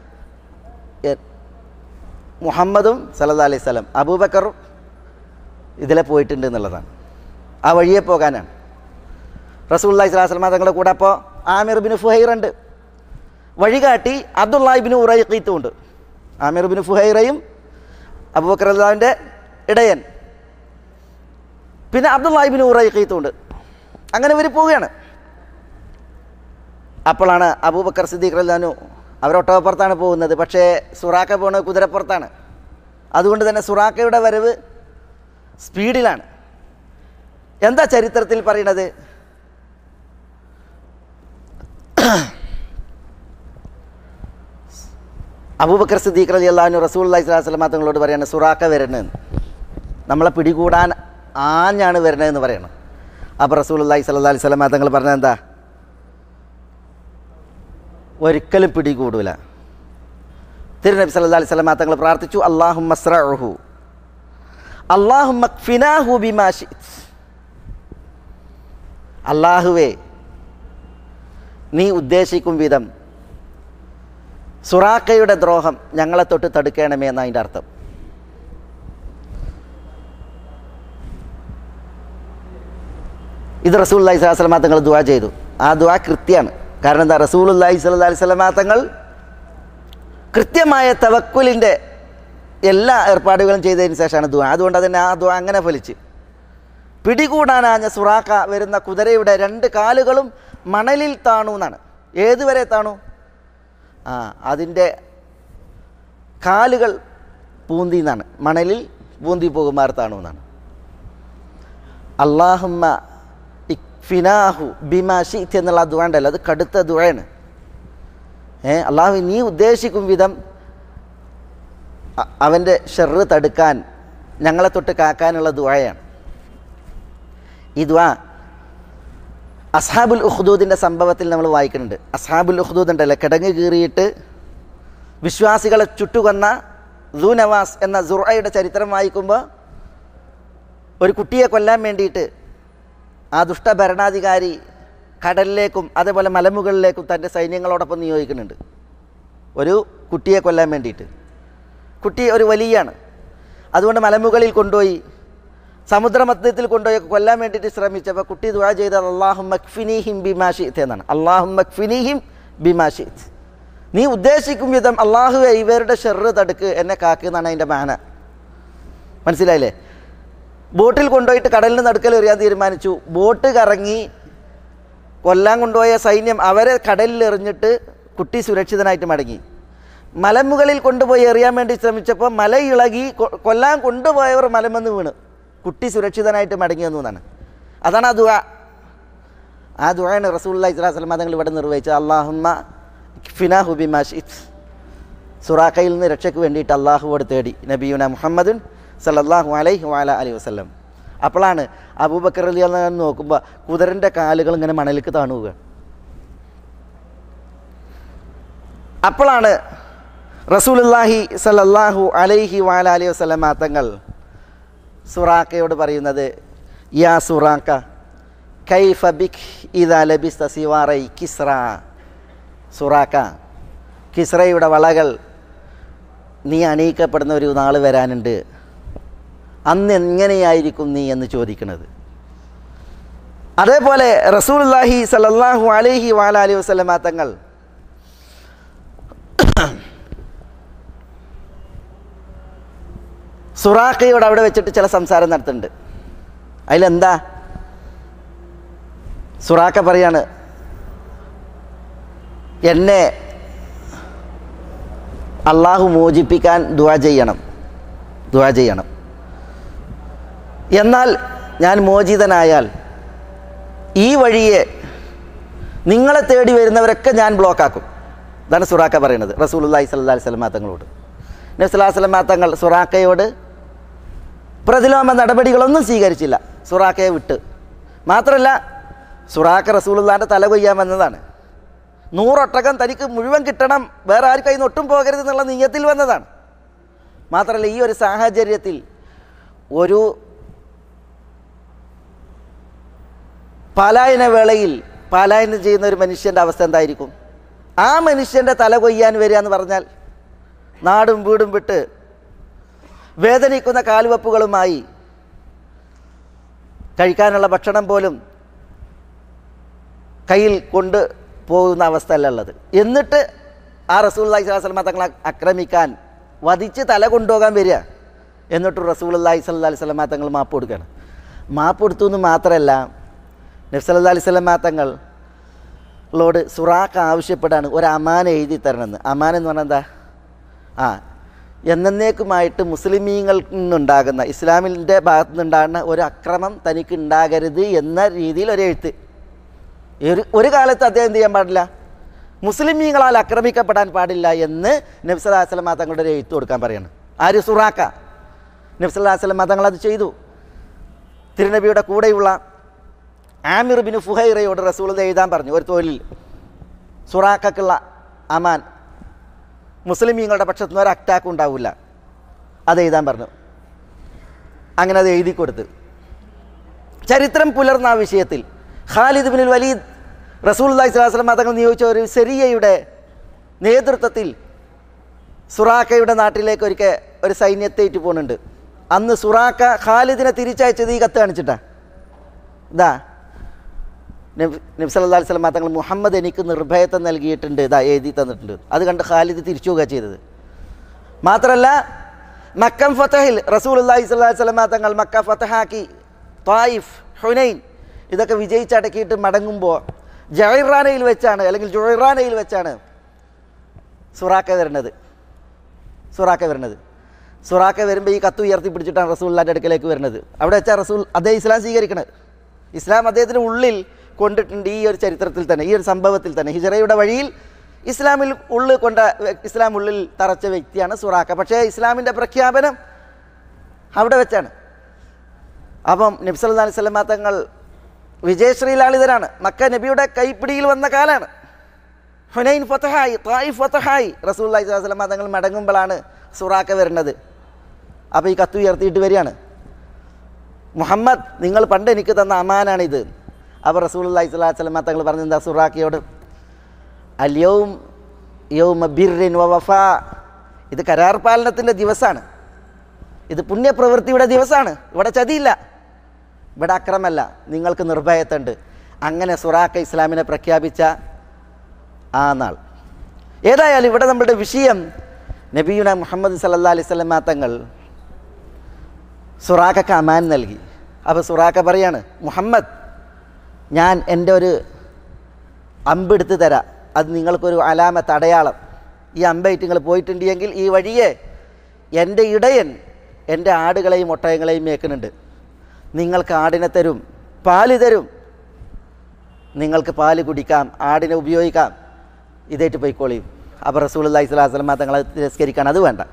മുഹമ്മദും സല്ലല്ലാഹു അലൈഹി വസല്ലം അബൂബക്കറും ഇതിലെ പോയിട്ടുണ്ട് എന്നുള്ളതാണ്. ആ വഴിയെ പോകാനാണ്. റസൂലുള്ളാഹി സ്വല്ലല്ലാഹു അലൈഹി വസല്ലം തങ്ങളുടെ കൂടെ അപ്പോൾ ആമിർ ഇബ്നു ഫുഹൈറുണ്ട്, വഴികാട്ടി അബ്ദുല്ലാഹി ഇബ്നു ഉറൈഖീത്തും ഉണ്ട്. ആമിർ ഇബ്നു ഫുഹൈറയും അബൂബക്കർ റളിയല്ലാഹുവിൻ്റെ ഇടയൻ, പിന്നെ അബ്ദുല്ലാഹി ഇബ്നു ഉറൈഖീത്തും ഉണ്ട്. അങ്ങനെ ഇവർ പോവുകയാണ്. അപ്പോഴാണ് അബൂബക്കർ സിദ്ദീഖ് റളിയല്ലാഹു അവരൊട്ടകപ്പുറത്താണ് പോകുന്നത്, പക്ഷേ സുറാക്ക പോകുന്നത് കുതിരപ്പുറത്താണ്. അതുകൊണ്ട് തന്നെ സുറാക്കയുടെ വരവ് സ്പീഡിലാണ്. എന്താ ചരിത്രത്തിൽ പറയുന്നത്? അബൂബക്കർ സിദ്ദീഖ് റളിയല്ലാഹു അൻഹു റസൂലുള്ളാഹി സ്വല്ലല്ലാഹു അലൈഹി വസല്ലം തങ്ങളോട് പറയാണ് സുറാക്ക വരണതെന്ന്, നമ്മളെ പിടികൂടാൻ ആഞ്ഞാണ് വരണതെന്ന് പറയണം. അപ്പോൾ റസൂലുള്ളാഹി സ്വല്ലല്ലാഹു അലൈഹി വസല്ലം തങ്ങൾ പറഞ്ഞത് എന്താ? ഒരിക്കലും പിടികൂടൂല. തിരുനബി സല്ലല്ലാഹു അലൈഹി വസല്ലം തങ്ങൾ പ്രാർത്ഥിച്ചു, അല്ലാഹുമ്മ സ്റഉഹു അല്ലാഹുമ്മ ക്ഫിനാഹു ബിമാ ശിഅ്ത. അല്ലാഹുവേ, നീ ഉദ്ദേശിക്കും വിധം സുറാക്കയുടെ ദ്രോഹം ഞങ്ങളെ തൊട്ട് തടുക്കണമേ എന്നതിൻ്റെ അർത്ഥം. ഇത് റസൂലുള്ളാഹി സ്വല്ലല്ലാഹു അലൈഹി വസല്ലം തങ്ങൾ ദുആ ചെയ്തു. ആ ദുആ കൃത്യമാണ്. കാരണം എന്താ, റസൂലുള്ളാഹി സ്വല്ലല്ലാഹി അലൈഹി വസല്ലമ തങ്ങൾ കൃത്യമായ തവക്കുലിൻ്റെ എല്ലാ ഏർപ്പാടുകളും ചെയ്തതിന് ശേഷമാണ് ദുആ. അതുകൊണ്ട് അതിനെ ആ ദുആ അങ്ങനെ ഫലിച്ച്. പിടികൂടാനാഞ്ഞ സുറാഖ വരുന്ന കുതിരയുടെ രണ്ട് കാലുകളും മണലിൽ താണു എന്നാണ്. ഏതുവരെ താണു? ആ അതിൻ്റെ കാലുകൾ പൂന്തി എന്നാണ്, മണലിൽ പൂന്തി പോകുമാർ താണു എന്നാണ്. അല്ലാഹുമ്മ ഇക്ഫിനാഹു ബിമാ ശിഅ്ത എന്നുള്ള ദുആ ഉണ്ടല്ലോ, അത് കടുത്ത ദുആയാണ്. ഏ അള്ളാഹു നീ ഉദ്ദേശിക്കും വിധം അവൻ്റെ ഷർറ് തടുക്കാൻ, ഞങ്ങളെ തൊട്ട് കാക്കാനുള്ള ദുആയാണ് ഈ ദുആ. അസ്ഹാബുൽ ഉഖ്ദൂദിൻ്റെ സംഭവത്തിൽ നമ്മൾ വായിക്കുന്നുണ്ട്. അസ്ഹാബുൽ ഉഖ്ദൂദ് ഉണ്ടല്ലോ, കിടങ്ങ് കീറിയിട്ട് വിശ്വാസികളെ ചുട്ടുകൊന്ന ദൂ നവാസ് എന്ന സുറയുടെ ചരിത്രം വായിക്കുമ്പോൾ ഒരു കുട്ടിയെ കൊല്ലാൻ വേണ്ടിയിട്ട് ആ ദുഷ്ട ഭരണാധികാരി കടലിലേക്കും അതേപോലെ മലമുകളിലേക്കും തൻ്റെ സൈന്യങ്ങളോടൊപ്പം നിയോഗിക്കുന്നുണ്ട് ഒരു കുട്ടിയെ കൊല്ലാൻ വേണ്ടിയിട്ട്. കുട്ടി ഒരു വലിയാണ്, അതുകൊണ്ട് മലമുകളിൽ കൊണ്ടുപോയി സമുദ്രമധ്യത്തിൽ കൊണ്ടുപോയി കൊല്ലാൻ വേണ്ടിയിട്ട് ശ്രമിച്ചപ്പോൾ കുട്ടി ദുആ ചെയ്തത് അല്ലാഹുമ്മ ക്ഫിനീഹിം ബിമാ ശിഅ്ത എന്നാണ്. അല്ലാഹുമ്മ ക്ഫിനീഹിം ബിമാ ശിഅ്ത, നീ ഉദ്ദേശിക്കും വിധം അള്ളാഹുവെ ഇവരുടെ ഷർറ് തടുക്ക്, എന്നെ കാക്ക് എന്നാണ് അതിൻ്റെ മാന. മനസ്സിലായില്ലേ? ബോട്ടിൽ കൊണ്ടുപോയിട്ട് കടലിന് നടുക്കൽ എറിയാൻ തീരുമാനിച്ചു. ബോട്ട് കറങ്ങി കൊല്ലാൻ കൊണ്ടുപോയ സൈന്യം അവരെ കടലിൽ എറിഞ്ഞിട്ട് കുട്ടി സുരക്ഷിതനായിട്ട് മടങ്ങി. മലമുകളിൽ കൊണ്ടുപോയി എറിയാൻ വേണ്ടി ശ്രമിച്ചപ്പോൾ മല ഇളകി കൊല്ലാൻ കൊണ്ടുപോയവർ മലമെന്ന് വീണ് കുട്ടി സുരക്ഷിതനായിട്ട് മടങ്ങി വന്നു എന്നാണ്. അതാണ് ആ ദുആ. ആ ദുആയാണ് റസൂലുള്ളാഹി സ്വല്ലല്ലാഹു അലൈഹി വസല്ലം തങ്ങൾ ഇവിടെ നിർവഹിച്ചത്. അല്ലാഹുമ്മ ഇക്ഫിനാഹു ബിമാ ശിഅ്ത. സുറാഖയിൽ നിന്ന് രക്ഷയ്ക്ക് വേണ്ടിയിട്ട് അള്ളാഹുവോട് തേടി നബിയുന മുഹമ്മദുൻ സല്ലല്ലാഹു അലൈഹി വഅല അലൈഹി വസല്ലം. അപ്പോഴാണ് അബൂബക്കർ റളിയല്ലാഹു അൻഹു നോക്കുമ്പോൾ കുതിരൻ്റെ കാലുകൾ ഇങ്ങനെ മണലിലേക്ക് താണുക. അപ്പോഴാണ് റസൂലുള്ളാഹി സല്ലല്ലാഹു അലൈഹി വഅല അലൈഹി വസല്ലം തങ്ങൾ സുറാഖയോട് പറയുന്നത്, യാ സുറാഖ കൈഫ ബിക് ഇദാ ലബിസ്ത സിവാറൈ കിസ്റ. സുറാഖ, കിസ്റയുടെ വളകൾ നീ അണിയിക്കപ്പെടുന്ന ഒരു നാൾ വരാനുണ്ട്, അന്ന് എങ്ങനെയായിരിക്കും നീ എന്ന് ചോദിക്കുന്നത്. അതേപോലെ റസൂലുള്ളാഹി സല്ലല്ലാഹു അലൈഹി വഅല അലൈഹി വസല്ലം തങ്ങൾ സുറാഖയോട് അവിടെ വെച്ചിട്ട് ചില സംസാരം നടത്തുന്നുണ്ട്. അതിലെന്താ? സുറാഖ പറയാണ്, എന്നെ അള്ളാഹു മോചിപ്പിക്കാൻ ദുആ ചെയ്യണം, ദുആ ചെയ്യണം. എന്നാൽ ഞാൻ മോചിതനായാൽ ഈ വഴിയെ നിങ്ങളെ തേടി വരുന്നവരൊക്കെ ഞാൻ ബ്ലോക്കാക്കും. ഇതാണ് സുറാഖ പറയുന്നത് റസൂലുള്ളാഹി സ്വല്ലല്ലാഹി അലൈഹി വസല്ലം തങ്ങളോട്. നബി സല്ലല്ലാഹു അലൈഹി വസല്ലം തങ്ങൾ സുറാഖയോട് പ്രതിലോമ നടപടികളൊന്നും സ്വീകരിച്ചില്ല, സുറാഖയെ വിട്ട്. മാത്രമല്ല സുറാഖ റസൂലുള്ളാഹിൻ്റെ തല കൊയ്യാൻ വന്നതാണ്. നൂറൊട്ടകം തനിക്ക് മുഴുവൻ കിട്ടണം, വേറെ ആർക്കും അതിന് ഒട്ടും പോകരുത് എന്നുള്ള നിയ്യത്തിൽ വന്നതാണ്. മാത്രമല്ല ഈ ഒരു സാഹചര്യത്തിൽ ഒരു പലായന വേളയിൽ പലായനം ചെയ്യുന്ന ഒരു മനുഷ്യൻ്റെ അവസ്ഥ എന്തായിരിക്കും? ആ മനുഷ്യൻ്റെ തല കൊയ്യാൻ വരിക എന്ന് പറഞ്ഞാൽ നാടും വീടും വിട്ട് വേദനിക്കുന്ന കാൽവെപ്പുകളുമായി കഴിക്കാനുള്ള ഭക്ഷണം പോലും കയ്യിൽ കൊണ്ട് പോകുന്ന അവസ്ഥ അല്ല ഉള്ളത്. എന്നിട്ട് ആ റസൂലുള്ളാഹി സ്വല്ലല്ലാഹി അലൈഹി വസല്ലം തങ്ങളെ ആക്രമിക്കാൻ വധിച്ച് തല കൊണ്ടുപോകാൻ വരിക. എന്നിട്ട് റസൂലുള്ളാഹി സ്വല്ലല്ലാഹി അലൈഹി വസല്ലം തങ്ങൾ മാപ്പ് കൊടുക്കുകയാണ്. മാപ്പ് കൊടുത്തു എന്ന് മാത്രമല്ല, നബി സല്ലല്ലാഹു അലൈഹി വസല്ലം തങ്ങളോട് സുറാഖ ആവശ്യപ്പെടാണ് ഒരു അമാന എഴുതി തരണമെന്ന്. അമാന എന്ന് പറഞ്ഞാൽ എന്താ? ആ എന്നേക്കുമായിട്ട് മുസ്ലിമീങ്ങളിൽ നിന്നുണ്ടാകുന്ന, ഇസ്ലാമിൻ്റെ ഭാഗത്തു നിന്നുണ്ടാകുന്ന ഒരു അക്രമം തനിക്ക് ഉണ്ടാകരുത് എന്ന രീതിയിൽ ഒരു എഴുത്ത്. ഒരു ഒരു കാലത്ത് അദ്ദേഹം എന്ത് ചെയ്യാൻ പാടില്ല? മുസ്ലിമീങ്ങളാൽ ആക്രമിക്കപ്പെടാൻ പാടില്ല എന്ന് നബി സല്ലല്ലാഹു അലൈഹി വസല്ലം തങ്ങളുടെ ഒരു എഴുത്ത് കൊടുക്കാൻ പറയാണ്. ആര്? സുറാഖ. നബി സല്ലല്ലാഹു അലൈഹി വസല്ലം തങ്ങൾ അത് ചെയ്തു. തിരുനബിയുടെ കൂടെയുള്ള ആമിർ ബിൻ ഫുഹൈറയോട് റസൂൽ എഴുതാൻ പറഞ്ഞു ഒരു തൊഴിൽ, സുറാഖക്കുള്ള അമാൻ, മുസ്ലിമീങ്ങളുടെ പക്ഷത്തു നിന്ന് ഒരു അറ്റാക്ക് ഉണ്ടാവില്ല, അത് എഴുതാൻ പറഞ്ഞു. അങ്ങനെ അത് എഴുതി കൊടുത്ത് ചരിത്രം പുലർന്ന ആ വിഷയത്തിൽ ഖാലിദ് ബിൻ വലീദ് റസൂലുള്ളാഹി സ്വല്ലല്ലാഹു അലൈഹി വസല്ലം തങ്ങൾ നിയോഗിച്ച ഒരു സെരിയയുടെ നേതൃത്വത്തിൽ സുറാഖയുടെ നാട്ടിലേക്ക് ഒരിക്കൽ ഒരു സൈന്യത്തേറ്റ് പോകുന്നുണ്ട്. അന്ന് സുറാഖ ഖാലിദിനെ തിരിച്ചയച്ചത് ഈ കത്ത് കാണിച്ചിട്ടാ. ഇതാ നബി നബി സല്ലല്ലാഹു അലൈഹി വസല്ലം തങ്ങൾ മുഹമ്മദ് എനിക്ക് നിർഭയത്വം നൽകിയിട്ടുണ്ട്, ഇതാ എഴുതി തന്നിട്ടുണ്ട്. അത് കണ്ട് ഖാലിദ് തിരിച്ചു പോവുക ചെയ്തത്. മാത്രമല്ല മക്കം ഫതഹിൽ റസൂലുള്ളാഹി സ്വല്ലല്ലാഹു അലൈഹി വസല്ലം തങ്ങൾ മക്ക ഫതഹാക്കി ത്വായിഫ്, ഹുനൈൻ ഇതൊക്കെ വിജയിച്ചടക്കിയിട്ട് മടങ്ങുമ്പോൾ ജുഐറാനയിൽ വെച്ചാണ് അല്ലെങ്കിൽ ജുഐറാനയിൽ വെച്ചാണ് സുറാക്ക വരുന്നത്. സുറാക്ക വരുന്നത് സുറാക്ക വരുമ്പോൾ ഈ കത്ത് ഉയർത്തി പിടിച്ചിട്ടാണ് റസൂലുള്ളാഹിൻ്റെ അടുക്കലേക്ക് വരുന്നത്. അവിടെ വെച്ചാൽ റസൂൽ അദ്ദേഹം ഇസ്ലാം സ്വീകരിക്കണത്. ഇസ്ലാം അദ്ദേഹത്തിൻ്റെ ഉള്ളിൽ കൊണ്ടിട്ടുണ്ട്. ഈ ഒരു ചരിത്രത്തിൽ തന്നെ, ഈ ഒരു സംഭവത്തിൽ തന്നെ ഹിജറയുടെ വഴിയിൽ ഇസ്ലാമിൽ ഉള്ളിൽ കൊണ്ട ഇസ്ലാം ഉള്ളിൽ തറച്ച വ്യക്തിയാണ് സുറാക്ക. പക്ഷേ ഇസ്ലാമിൻ്റെ പ്രഖ്യാപനം അവിടെ വെച്ചാണ്. അപ്പം നബി സല്ലല്ലാഹു അലൈഹി വസല്ലം തങ്ങൾ വിജയശ്രീലാളിതരാണ്. മക്ക നബിയുടെ കൈപ്പിടിയിൽ വന്ന കാലാണ്. ഹുനൈൻ ഫതഹായി, ത്വായിഫ് ഫതഹായി. റസൂലുള്ളാഹി സ്വല്ലല്ലാഹു അലൈഹി വസല്ലം തങ്ങൾ മടങ്ങുമ്പോഴാണ് സുറാക്ക വരുന്നത്. അപ്പോൾ ഈ കത്ത് ഉയർത്തിയിട്ട് വരികയാണ്, മുഹമ്മദ് നിങ്ങൾ പണ്ട് എനിക്ക് തന്ന അമാനാണിത്. അപ്പോൾ റസൂലുള്ളാഹി സ്വല്ലല്ലാഹു അലൈഹി വസല്ലം തങ്ങൾ പറഞ്ഞെന്താ സുറാക്കയോട്, അൽയൗം യൗമ ബിർറിൻ വ വഫാ, ഇത് കരാർ പാലനത്തിൻ്റെ ദിവസമാണ്, ഇത് പുണ്യപ്രവൃത്തിയുടെ ദിവസമാണ്. ഇവിടെ ചതിയില്ല, ഇവിടെ അക്രമല്ല, നിങ്ങൾക്ക് നിർഭയത്തുണ്ട്. അങ്ങനെ സുറാക്ക ഇസ്ലാമിനെ പ്രഖ്യാപിച്ച ആ നാൾ. ഏതായാലും ഇവിടെ നമ്മുടെ വിഷയം നബിയുന മുഹമ്മദ് സല്ലല്ലാഹു അലൈഹി വസല്ലം തങ്ങൾ സുറാക്കക്ക് അമാൻ നൽകി. അപ്പോൾ സുറാക്ക പറയാണ്, മുഹമ്മദ് ഞാൻ എൻ്റെ ഒരു അമ്പെടുത്ത് തരാം, അത് നിങ്ങൾക്കൊരു അലാമത്ത്, അടയാളം. ഈ അമ്പായിട്ട് നിങ്ങൾ പോയിട്ടുണ്ടെങ്കിൽ ഈ വഴിയെ എൻ്റെ ഇടയൻ എൻ്റെ ആടുകളെയും ഒട്ടകങ്ങളെയും മേക്കുന്നുണ്ട്, നിങ്ങൾക്ക് ആടിനെ തരും, പാല് തരും, നിങ്ങൾക്ക് പാല് കുടിക്കാം, ആടിനെ ഉപയോഗിക്കാം, ഇതായിട്ട് പോയിക്കോളിയും. അപ്പോൾ റസൂലുള്ളാഹി സ്വല്ലല്ലാഹു അലൈഹി വസല്ലം തങ്ങളെ തിരസ്കരിക്കാൻ അത് വേണ്ട,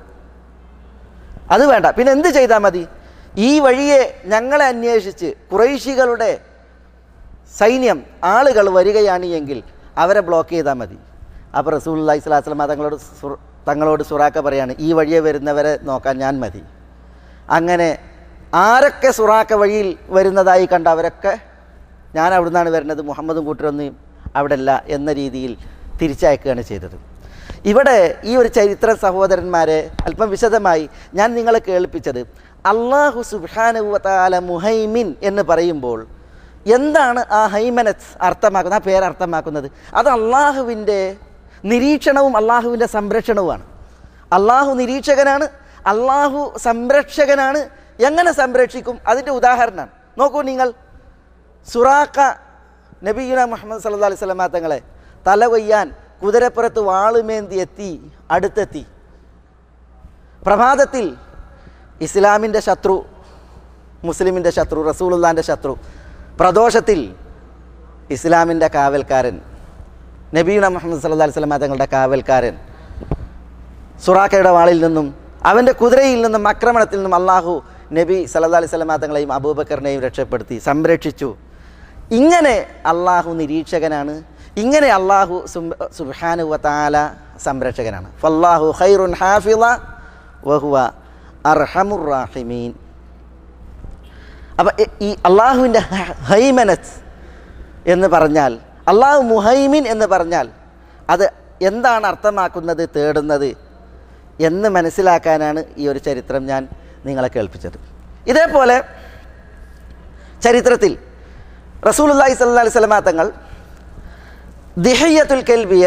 അത് വേണ്ട. പിന്നെ എന്ത് ചെയ്താൽ മതി? ഈ വഴിയെ ഞങ്ങളെ അന്വേഷിച്ച് ഖുറൈശികളുടെ സൈന്യം ആളുകൾ വരികയാണ് എങ്കിൽ അവരെ ബ്ലോക്ക് ചെയ്താൽ മതി. അപ്പോൾ റസൂലുള്ളാഹി സ്വല്ലല്ലാഹു അലൈഹി വസല്ലം തങ്ങളോട് തങ്ങളോട് സുറാക്ക പറയാണ്, ഈ വഴിയെ വരുന്നവരെ നോക്കാൻ ഞാൻ മതി. അങ്ങനെ ആരൊക്കെ സുറാക്ക വഴിയിൽ വരുന്നതായി കണ്ട അവരൊക്കെ ഞാൻ അവിടെ നിന്നാണ് വരുന്നത്, മുഹമ്മദും കൂട്ടരൊന്നും അവിടെ അല്ല എന്ന രീതിയിൽ തിരിച്ചയക്കുകയാണ് ചെയ്തത്. ഇവിടെ ഈ ഒരു ചരിത്ര സഹോദരന്മാരെ അല്പം വിശദമായി ഞാൻ നിങ്ങളെ കേൾപ്പിച്ചത്, അല്ലാഹു സുബ്ഹാനഹു വ തആല മുഹൈമിൻ എന്ന് പറയുമ്പോൾ എന്താണ് ആ ഹൈമനത്ത് അർത്ഥമാക്കുന്നത്, ആ പേര് അർത്ഥമാക്കുന്നത്? അത് അള്ളാഹുവിൻ്റെ നിരീക്ഷണവും അള്ളാഹുവിൻ്റെ സംരക്ഷണവുമാണ്. അള്ളാഹു നിരീക്ഷകനാണ്, അള്ളാഹു സംരക്ഷകനാണ്. എങ്ങനെ സംരക്ഷിക്കും? അതിൻ്റെ ഉദാഹരണമാണ്. നോക്കൂ നിങ്ങൾ, സുറാക്ക നബിയുന മുഹമ്മദ് സല്ലല്ലാഹു അലൈഹി വസല്ലം തങ്ങളെ തല കൊയ്യാൻ കുതിരപ്പുറത്ത് വാളുമേന്തി എത്തി, അടുത്തെത്തി. പ്രഭാതത്തിൽ ഇസ്ലാമിൻ്റെ ശത്രു, മുസ്ലിമിൻ്റെ ശത്രു, റസൂലുള്ളാഹിൻ്റെ ശത്രു. പ്രദോഷത്തിൽ ഇസ്ലാമിൻ്റെ കാവൽക്കാരൻ, നബിയുന മുഹമ്മദ് സല്ലല്ലാഹു അലൈഹി വസല്ലം തങ്ങളുടെ കാവൽക്കാരൻ. സുറാക്കയുടെ വാളിൽ നിന്നും അവൻ്റെ കുതിരയിൽ നിന്നും ആക്രമണത്തിൽ നിന്നും അള്ളാഹു നബി സല്ലല്ലാഹു അലൈഹി വസല്ലം തങ്ങളെയും അബൂബക്കറിനെയും രക്ഷപ്പെടുത്തി, സംരക്ഷിച്ചു. ഇങ്ങനെ അള്ളാഹു നിരീക്ഷകനാണ്, ഇങ്ങനെ അള്ളാഹു സുബ്ഹാനഹു വ തആല സംരക്ഷകനാണ്. ഫല്ലാഹു ഖൈറുൻ ഹാഫിള വഹുവ അർഹമുർ റാഹിമീൻ. അപ്പം ഈ അള്ളാഹുവിൻ്റെ ഹൈമനത്ത് എന്ന് പറഞ്ഞാൽ, അള്ളാഹു മുഹൈമിൻ എന്ന് പറഞ്ഞാൽ അത് എന്താണ് അർത്ഥമാക്കുന്നത്, തേടുന്നത് എന്ന് മനസ്സിലാക്കാനാണ് ഈ ഒരു ചരിത്രം ഞാൻ നിങ്ങളെ കേൾപ്പിച്ചത്. ഇതേപോലെ ചരിത്രത്തിൽ റസൂലുള്ളാഹി സ്വല്ലല്ലാഹു അലൈഹി വസല്ലം തങ്ങൾ ദിഹയ്യത്തുൽ കൽബിയെ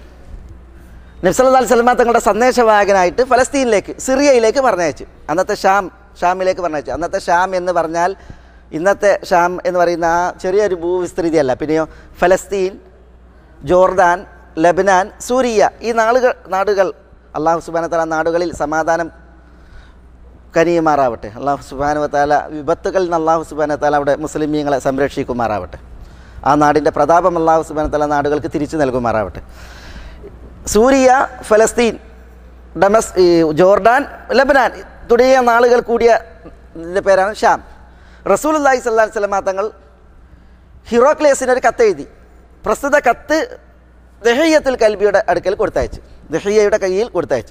നബി സല്ലല്ലാഹു അലൈഹി വസല്ലം തങ്ങളുടെ സന്ദേശവാഹകനായിട്ട് ഫലസ്തീനിലേക്ക്, സിറിയയിലേക്ക് പറഞ്ഞയച്ചു. അന്നത്തെ ഷാം, ഷാമിലേക്ക് പറഞ്ഞയച്ചു. അന്നത്തെ ഷാം എന്ന് പറഞ്ഞാൽ ഇന്നത്തെ ഷാം എന്ന് പറയുന്ന ആ ചെറിയൊരു ഭൂവിസ്തൃതിയല്ല, പിന്നെയോ ഫലസ്തീൻ, ജോർദാൻ, ലബനാൻ, സൂരിയ, ഈ നാളുകൾ നാടുകൾ അള്ളാഹു സുബ്ഹാനഹു വ തആല നാടുകളിൽ സമാധാനം കനിയുമാറാവട്ടെ. അള്ളാഹു സുബ്ഹാനഹു വ തആല വിപത്തുകളിൽ നിന്ന് അള്ളാഹു സുബ്ഹാനഹു വ തആല അവിടെ മുസ്ലിമീങ്ങളെ സംരക്ഷിക്കുമാറാവട്ടെ. ആ നാടിൻ്റെ പ്രതാപം അള്ളാഹു സുബ്ഹാനഹു വ തആല നാടുകൾക്ക് തിരിച്ചു നൽകുമാറാവട്ടെ. സൂരിയ, ഫലസ്തീൻ, ഡമസ്, ജോർഡാൻ, ലബനാൻ തുടങ്ങിയ നാളുകൾ കൂടിയ പേരാണ് ഷാം. റസൂലുള്ളാഹി സ്വല്ലല്ലാഹു അലൈഹി വസല്ലം തങ്ങൾ ഹിറോക്ലിയസിന് ഒരു കത്ത് എഴുതി. പ്രസ്തുത കത്ത് ദിഹയ്യത്തുൽ കൽബിയുടെ അടുക്കൽ കൊടുത്തയച്ചു, ദിഹയ്യയുടെ കയ്യിൽ കൊടുത്തയച്ചു.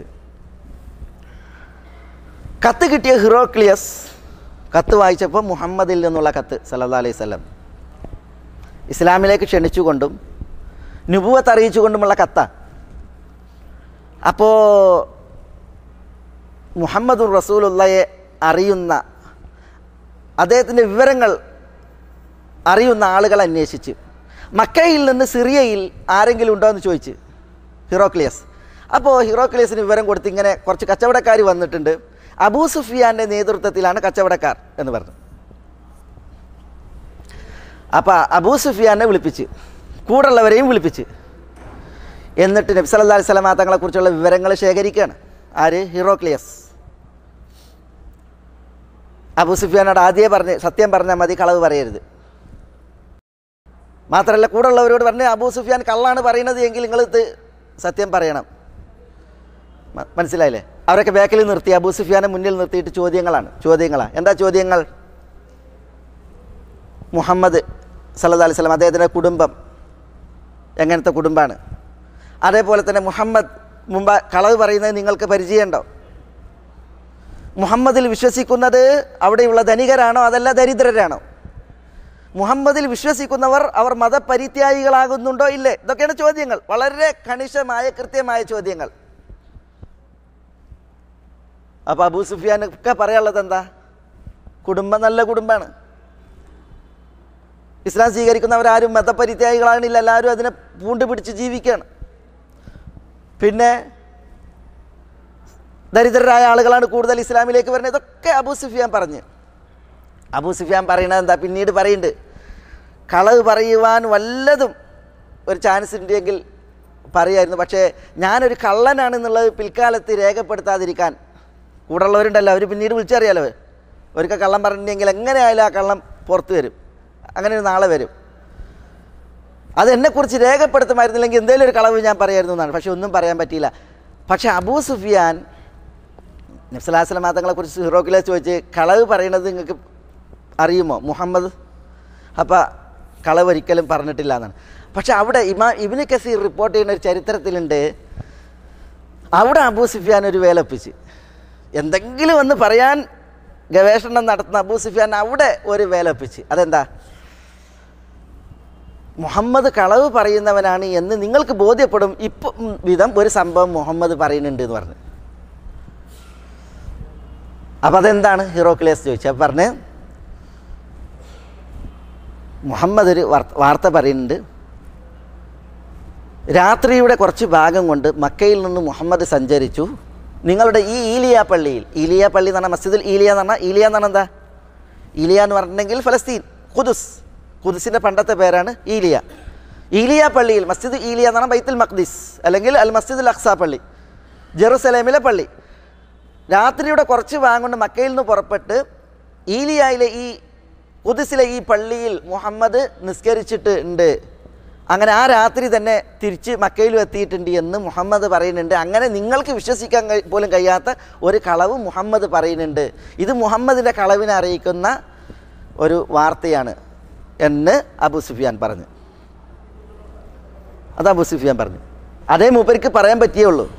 കത്ത് കിട്ടിയ ഹിറോക്ലിയസ് കത്ത് വായിച്ചപ്പോൾ മുഹമ്മദിൽ നിന്നുള്ള കത്ത് സല്ലല്ലാഹു അലൈഹി വസല്ലം ഇസ്ലാമിലേക്ക് ക്ഷണിച്ചുകൊണ്ടും നുബുവത്ത് അറിയിച്ചുകൊണ്ടുമുള്ള കത്താണ്. അപ്പോൾ മുഹമ്മദുർ റസൂലുള്ളാഹിയെ അറിയുന്ന, അദ്ദേഹത്തിൻ്റെ വിവരങ്ങൾ അറിയുന്ന ആളുകൾ അന്വേഷിച്ച് മക്കയിൽ നിന്ന് സിറിയയിൽ ആരെങ്കിലും ഉണ്ടോ എന്ന് ചോദിച്ച് ഹിറോക്ലിയസ്. അപ്പോൾ ഹിറോക്ലിയസിന് വിവരം കൊടുത്ത് ഇങ്ങനെ കുറച്ച് കച്ചവടക്കാർ വന്നിട്ടുണ്ട്, അബൂ സുഫിയാൻ്റെ നേതൃത്വത്തിലാണ് കച്ചവടക്കാർ എന്ന് പറഞ്ഞു. അപ്പോൾ അബൂ സുഫിയാനെ വിളിപ്പിച്ച് കൂടുള്ളവരെയും വിളിപ്പിച്ച് എന്നിട്ട് നബി സല്ലല്ലാഹു അലൈഹി വസല്ലം തങ്ങളെക്കുറിച്ചുള്ള വിവരങ്ങൾ ശേഖരിക്കുകയാണ്. ആര്? ഹിറോക്ലിയസ്. അബൂ സുഫിയാനോട് ആദ്യമേ പറഞ്ഞ് സത്യം പറഞ്ഞാൽ മതി, കളവ് പറയരുത്. മാത്രമല്ല കൂടുള്ളവരോട് പറഞ്ഞ് അബൂ സുഫിയാൻ കള്ളാണ് പറയുന്നത് എങ്കിൽ നിങ്ങൾ ഇത് സത്യം പറയണം. മനസ്സിലായില്ലേ? അവരൊക്കെ ബാക്കിൽ നിർത്തി അബൂ സുഫിയാനെ മുന്നിൽ നിർത്തിയിട്ട് ചോദ്യങ്ങളാണ് ചോദ്യങ്ങളാണ് എന്താ ചോദ്യങ്ങൾ? മുഹമ്മദ് സല്ലല്ലാഹു അലൈഹി വസല്ലം അദ്ദേഹത്തിൻ്റെ കുടുംബം എങ്ങനത്തെ കുടുംബമാണ്? അതേപോലെ തന്നെ മുഹമ്മദ് മുമ്പ് കളവ് പറയുന്നത് നിങ്ങൾക്ക് പരിചയമുണ്ടോ? മുഹമ്മദിൽ വിശ്വസിക്കുന്നത് അവിടെയുള്ള ധനികരാണോ അതല്ല ദരിദ്രരാണോ? മുഹമ്മദിൽ വിശ്വസിക്കുന്നവർ അവർ മതപരിത്യാഗികളാകുന്നുണ്ടോ ഇല്ലേ? ഇതൊക്കെയാണ് ചോദ്യങ്ങൾ. വളരെ കണിശമായ കൃത്യമായ ചോദ്യങ്ങൾ. അപ്പോൾ അബൂ സുഫിയാനൊക്കെ പറയാനുള്ളത് എന്താ? കുടുംബം നല്ല കുടുംബമാണ്, ഇസ്ലാം സ്വീകരിക്കുന്നവരാരും മതപരിത്യാഗികളാണില്ല, എല്ലാവരും അതിനെ പൂണ്ട് പിടിച്ച് ജീവിക്കുകയാണ്. പിന്നെ ദരിദ്രരായ ആളുകളാണ് കൂടുതൽ ഇസ്ലാമിലേക്ക് വരുന്നത്. ഇതൊക്കെ അബൂ സുഫിയാൻ പറഞ്ഞ് അബൂ സുഫിയാൻ പറയണത് എന്താ? പിന്നീട് പറയുന്നുണ്ട്, കളവ് പറയുവാൻ വല്ലതും ഒരു ചാൻസ് ഉണ്ടെങ്കിൽ പറയുമായിരുന്നു, പക്ഷേ ഞാനൊരു കള്ളനാണെന്നുള്ളത് പിൽക്കാലത്ത് രേഖപ്പെടുത്താതിരിക്കാൻ കൂടുള്ളവരുണ്ടല്ലോ, അവർ പിന്നീട് വിളിച്ചറിയാലോ, ഒരിക്കൽ കള്ളം പറഞ്ഞിട്ടുണ്ടെങ്കിൽ എങ്ങനെയായാലും ആ കള്ളം പുറത്ത് വരും, അങ്ങനെ ഒരു നാളെ വരും. അത് എന്നെക്കുറിച്ച് രേഖപ്പെടുത്തുമായിരുന്നില്ലെങ്കിൽ എന്തെങ്കിലും ഒരു കളവ് ഞാൻ പറയായിരുന്നു എന്നാണ്. പക്ഷെ ഒന്നും പറയാൻ പറ്റിയില്ല. പക്ഷേ അബൂ സുഫിയാൻ നബി സല്ലല്ലാഹു അലൈഹി വസല്ലം തങ്ങളെക്കുറിച്ച് ഹിറോക്ലിയസ് ചോദിച്ച് കളവ് പറയുന്നത് നിങ്ങൾക്ക് അറിയുമോ മുഹമ്മദ്? അപ്പോൾ കളവ് ഒരിക്കലും പറഞ്ഞിട്ടില്ല എന്നാണ്. പക്ഷെ അവിടെ ഇമാം ഇബ്നു കസീർ റിപ്പോർട്ട് ചെയ്യുന്ന ഒരു ചരിത്രത്തിലുണ്ട്, അവിടെ അബൂ സുഫിയാൻ ഒരു വേലപ്പിച്ച് എന്തെങ്കിലും ഒന്ന് പറയാൻ ഗവേഷണം നടത്തുന്ന അബൂ സുഫിയാൻ അവിടെ ഒരു വേലപ്പിച്ച്. അതെന്താ? മുഹമ്മദ് കളവ് പറയുന്നവനാണ് എന്ന് നിങ്ങൾക്ക് ബോധ്യപ്പെടും ഇപ്പം വിധം ഒരു സംഭവം മുഹമ്മദ് പറയുന്നുണ്ട് എന്ന് പറഞ്ഞു. അപ്പം അതെന്താണ്? ഹിറോക്ലിയസ് ചോദിച്ചു. അപ്പം പറഞ്ഞ് മുഹമ്മദ് ഒരു വാർത്ത പറയുന്നുണ്ട്, രാത്രിയുടെ കുറച്ച് ഭാഗം കൊണ്ട് മക്കയിൽ നിന്ന് മുഹമ്മദ് സഞ്ചരിച്ചു. നിങ്ങളുടെ ഈ ഈലിയ പള്ളിയിൽ, ഈലിയ പള്ളി എന്ന് പറഞ്ഞാൽ മസ്ജിദുൽ ഈലിയ എന്ന് പറഞ്ഞാൽ, ഈലിയ എന്ന് പറഞ്ഞാൽ എന്താ? ഈലിയ എന്ന് പറഞ്ഞിട്ടുണ്ടെങ്കിൽ ഫലസ്തീൻ, ഖുദുസ്, ഖുദുസിൻ്റെ പണ്ടത്തെ പേരാണ് ഈലിയ. ഈലിയ പള്ളിയിൽ, മസ്ജിദ് ഈലിയ എന്ന് പറഞ്ഞാൽ ബൈത്തുൽ മഖ്ദിസ് അല്ലെങ്കിൽ അൽ മസ്ജിദുൽ അഖ്സ പള്ളി, ജെറുസലേമിലെ പള്ളി. രാത്രിയുടെ കുറച്ച് ഭാഗം കൊണ്ട് മക്കയിൽ നിന്ന് പുറപ്പെട്ട് ഈലിയയിലെ ഈ ഖുദുസിലെ ഈ പള്ളിയിൽ മുഹമ്മദ് നിസ്കരിച്ചിട്ട് ഉണ്ട്. അങ്ങനെ ആ രാത്രി തന്നെ തിരിച്ച് മക്കയിലും എത്തിയിട്ടുണ്ട് എന്ന് മുഹമ്മദ് പറയുന്നുണ്ട്. അങ്ങനെ നിങ്ങൾക്ക് വിശ്വസിക്കാൻ പോലും കഴിയാത്ത ഒരു കളവ് മുഹമ്മദ് പറയുന്നുണ്ട്. ഇത് മുഹമ്മദിൻ്റെ കളവിനെ അറിയിക്കുന്ന ഒരു വാർത്തയാണ് എന്ന് അബൂ സുഫിയാൻ പറഞ്ഞു. അത് അബൂ സുഫിയാൻ പറഞ്ഞു. അതേ മൂപ്പർക്ക് പറയാൻ പറ്റിയേ ഉള്ളൂ.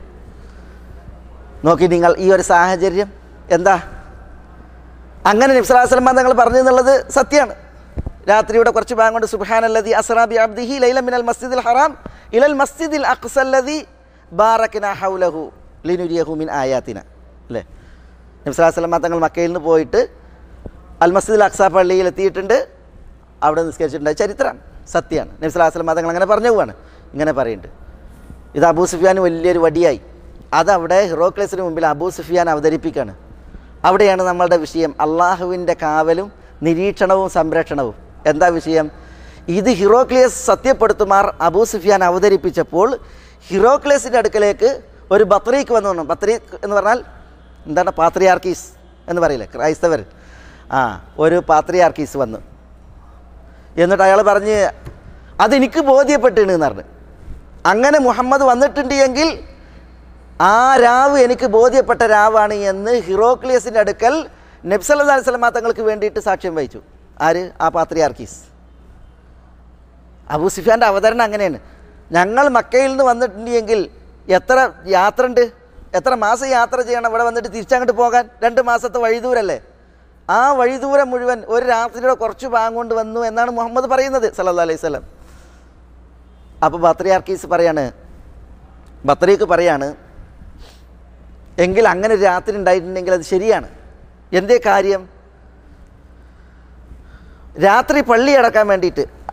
നോക്കി നിങ്ങൾ ഈ ഒരു സാഹചര്യം എന്താ? അങ്ങനെ നബി സല്ലല്ലാഹു അലൈഹി വസല്ലം തങ്ങൾ പറഞ്ഞു എന്നുള്ളത് സത്യമാണ്. രാത്രിയുടെ കുറച്ച് ഭാഗം കൊണ്ട് സുബ്ഹാനല്ലദി അസ്റാ ബി അബ്ദിഹി ലൈലൻ മിനൽ മസ്ജിദിൽ ഹറാം ഇലൽ മസ്ജിദിൽ അഖ്സല്ലദി ബാറക്നാ ഹൗലഹു ലിനുരിയഹു മിൻ ആയാതിന. അല്ലേ? നബി സല്ലല്ലാഹു അലൈഹി വസല്ലം തങ്ങൾ മക്കയിൽ നിന്ന് പോയിട്ട് അൽ മസ്ജിദുൽ അഖ്സ പള്ളിയിൽ എത്തിയിട്ടുണ്ട്, അവിടെ നിസ്കരിച്ചിട്ടുണ്ട്. ചരിത്രം സത്യമാണ്. നബി സല്ലല്ലാഹു അലൈഹി വസല്ലം തങ്ങൾ അങ്ങനെ പറഞ്ഞു പോവാണ്, ഇങ്ങനെ പറയുന്നുണ്ട്. ഇത് അബൂ സുഫിയാന് വലിയൊരു വടിയായി. അതവിടെ ഹിറോക്ലിയസിന് മുമ്പിൽ അബൂ സുഫിയാൻ അവതരിപ്പിക്കുകയാണ്. അവിടെയാണ് നമ്മളുടെ വിഷയം, അള്ളാഹുവിൻ്റെ കാവലും നിരീക്ഷണവും സംരക്ഷണവും. എന്താ വിഷയം? ഇത് ഹിറോക്ലിയസ് സത്യപ്പെടുത്തുമാർ അബൂ സുഫിയാൻ അവതരിപ്പിച്ചപ്പോൾ ഹിറോക്ലിയസിൻ്റെ അടുക്കലേക്ക് ഒരു ബത്രീക്ക് വന്നു വന്നു ബത്രീക്ക് എന്ന് പറഞ്ഞാൽ എന്താണ്? പാത്രിയാർക്കീസ് എന്ന് പറയില്ലേ ക്രൈസ്തവർ? ആ, ഒരു പാത്രിയാർക്കീസ് വന്നു. എന്നിട്ട് അയാൾ പറഞ്ഞ് അതെനിക്ക് ബോധ്യപ്പെട്ടിണ് എന്ന് പറഞ്ഞു. അങ്ങനെ മുഹമ്മദ് വന്നിട്ടുണ്ട് എങ്കിൽ ആ രാവ് എനിക്ക് ബോധ്യപ്പെട്ട രാവാണ് എന്ന് ഹിറോക്ലിയസിൻ്റെ അടുക്കൽ നബി സല്ലല്ലാഹു അലൈഹി വസല്ലം തങ്ങൾക്ക് വേണ്ടിയിട്ട് സാക്ഷ്യം വഹിച്ചു. ആര്? ആ പാത്രിയാർക്കീസ്. അബൂ സുഫിയാൻ്റെ അവതരണം അങ്ങനെയാണ്. ഞങ്ങൾ മക്കയിൽ നിന്ന് വന്നിട്ടുണ്ട് എങ്കിൽ എത്ര യാത്ര ഉണ്ട്, എത്ര മാസം യാത്ര ചെയ്യണം ഇവിടെ വന്നിട്ട് തിരിച്ചങ്ങോട്ട് പോകാൻ? രണ്ട് മാസത്തെ വഴിദൂരല്ലേ? ആ വഴിദൂരം മുഴുവൻ ഒരു രാത്രിയുടെ കുറച്ച് ഭാഗം കൊണ്ട് വന്നു എന്നാണ് മുഹമ്മദ് പറയുന്നത് സല്ലല്ലാഹു അലൈഹി വസല്ലം. അപ്പോൾ പാത്രിയാർക്കീസ് പറയാണ്, ബത്രീക്ക് പറയാണ്, എങ്കിൽ അങ്ങനെ ഒരു രാത്രി ഉണ്ടായിട്ടുണ്ടെങ്കിൽ അത് ശരിയാണ്. എന്തേ കാര്യം? രാത്രി പള്ളി അടക്കാൻ വേണ്ടിയിട്ട്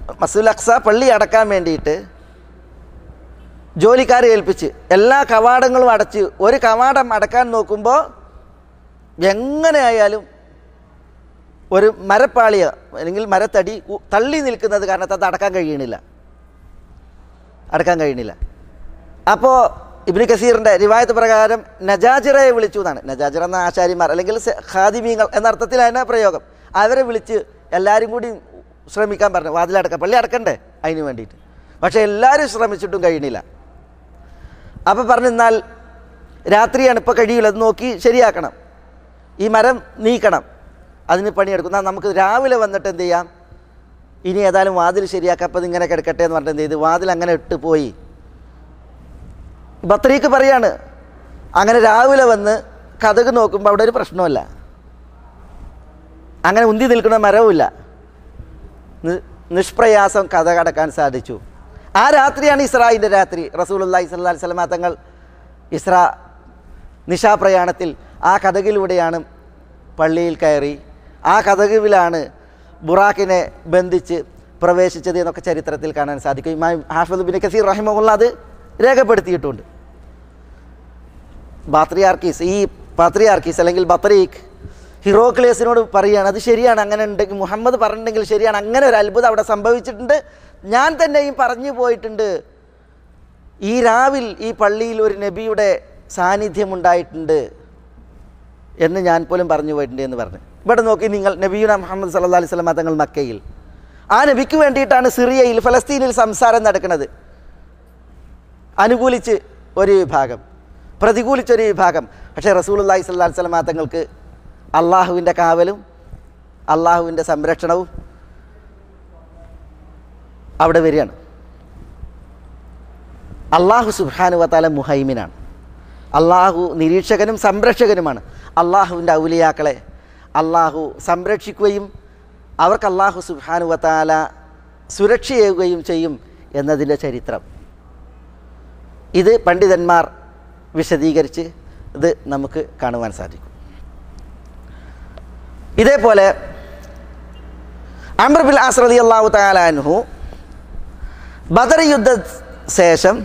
മസ്ജിദുൽ അഖ്സ പള്ളി അടക്കാൻ വേണ്ടിയിട്ട് ജോലിക്കാരെ ഏൽപ്പിച്ച് എല്ലാ കവാടങ്ങളും അടച്ച് ഒരു കവാടം അടക്കാൻ നോക്കുമ്പോൾ എങ്ങനെയായാലും ഒരു മരപ്പാളിയ അല്ലെങ്കിൽ മരത്തടി തള്ളി നിൽക്കുന്നത് കാരണത്ത് അത് അടക്കാൻ കഴിയണില്ല അടക്കാൻ കഴിയണില്ല അപ്പോൾ ഇബ്നു കസീറിൻ്റെ റിവായത്ത് പ്രകാരം നജാജിറയെ വിളിച്ചു എന്നാണ്. നജാജിറ എന്ന ആശാരിമാർ അല്ലെങ്കിൽ ഖാദിമീങ്ങൾ എന്ന അർത്ഥത്തിലാണ് പ്രയോഗം. അവരെ വിളിച്ച് എല്ലാവരും കൂടി ശ്രമിക്കാൻ പറഞ്ഞു, വാതിലടക്കാം, പള്ളി അടക്കണ്ടേ അതിന് വേണ്ടിയിട്ട്. പക്ഷേ എല്ലാവരും ശ്രമിച്ചിട്ടും കഴിയണില്ല. അപ്പോൾ പറഞ്ഞു, എന്നാൽ രാത്രിയാണ്, ഇപ്പോൾ കഴിയില്ല, അത് നോക്കി ശരിയാക്കണം, ഈ മരം നീക്കണം, അതിന് പണിയെടുക്കും. എന്നാൽ നമുക്ക് രാവിലെ വന്നിട്ട് എന്ത് ചെയ്യാം, ഇനി ഏതായാലും വാതിൽ ശരിയാക്കാം, അപ്പോൾ ഇതിങ്ങനെ കിടക്കട്ടെ എന്ന് പറഞ്ഞിട്ട് എന്ത് ചെയ്ത് വാതിൽ അങ്ങനെ ഇട്ട് പോയി. ബത്രീക്ക് പറയാണ്, അങ്ങനെ രാവിലെ വന്ന് കതക് നോക്കുമ്പോൾ അവിടെ ഒരു പ്രശ്നമല്ല, അങ്ങനെ ഉന്തി നിൽക്കുന്ന മരവുമില്ല, നിഷ്പ്രയാസം കതക് അടക്കാൻ സാധിച്ചു. ആ രാത്രിയാണ് ഇസ്രായിൻ്റെ രാത്രി. റസൂലുള്ളാഹി സ്വല്ലല്ലാഹി അലൈഹി വസല്ലം തങ്ങൾ ഇസ്രാ നിശാപ്രയാണത്തിൽ ആ കതകിലൂടെയാണ് പള്ളിയിൽ കയറി, ആ കതകിലാണ് ബുറാക്കിനെ ബന്ധിച്ച് പ്രവേശിച്ചത് എന്നൊക്കെ ചരിത്രത്തിൽ കാണാൻ സാധിക്കും. ഇമാം ഹാഫിദ് ഇബ്നു കസീർ റഹിമഹുല്ലാ അത് രേഖപ്പെടുത്തിയിട്ടുണ്ട്. പാത്രിയാർക്കീസ്, ഈ പാത്രിയാർക്കീസ് അല്ലെങ്കിൽ ബത്രീഖ് ഹിറോക്ലിയസിനോട് പറയുകയാണ്, അത് ശരിയാണ്, അങ്ങനെ ഉണ്ടെങ്കിൽ മുഹമ്മദ് പറഞ്ഞിട്ടുണ്ടെങ്കിൽ ശരിയാണ്, അങ്ങനെ ഒരു അത്ഭുതം അവിടെ സംഭവിച്ചിട്ടുണ്ട്, ഞാൻ തന്നെയും പറഞ്ഞു പോയിട്ടുണ്ട്, ഈ രാവിൽ ഈ പള്ളിയിൽ ഒരു നബിയുടെ സാന്നിധ്യം ഉണ്ടായിട്ടുണ്ട് എന്ന് ഞാൻ പോലും പറഞ്ഞു പോയിട്ടുണ്ട് എന്ന് പറഞ്ഞു. ഇവിടെ നോക്കി നിങ്ങൾ, നബിയുന മുഹമ്മദ് സല്ലല്ലാഹു അലൈഹി വസല്ലം തങ്ങൾ മക്കയിൽ, ആ നബിക്ക് വേണ്ടിയിട്ടാണ് സിറിയയിൽ ഫലസ്തീനിൽ സംസാരം നടക്കുന്നത്. അനുകൂലിച്ച് ഒരു വിഭാഗം, പ്രതികൂലിച്ചൊരു വിഭാഗം. പക്ഷേ റസൂലുള്ളാഹി സ്വല്ലല്ലാഹു അലൈഹി വസല്ലം തങ്ങൾക്ക് അള്ളാഹുവിൻ്റെ കാവലും അള്ളാഹുവിൻ്റെ സംരക്ഷണവും അവിടെ വരികയാണ്. അള്ളാഹു സുബ്ഹാനഹു വ തആല മുഹൈമിനാണ്, അള്ളാഹു നിരീക്ഷകനും സംരക്ഷകനുമാണ്. അള്ളാഹുവിൻ്റെ ഔലിയാക്കളെ അള്ളാഹു സംരക്ഷിക്കുകയും അവർക്ക് അള്ളാഹു സുബ്ഹാനഹു വ തആല സുരക്ഷയേകുകയും ചെയ്യും എന്നതിൻ്റെ ചരിത്രം ഇത് പണ്ഡിതന്മാർ വിശദീകരിച്ച് ഇത് നമുക്ക് കാണുവാൻ സാധിക്കും. ഇതേപോലെ അംർ ബിൻ ആസ് റളിയല്ലാഹു തആല അൻഹു ബദർ യുദ്ധ ശേഷം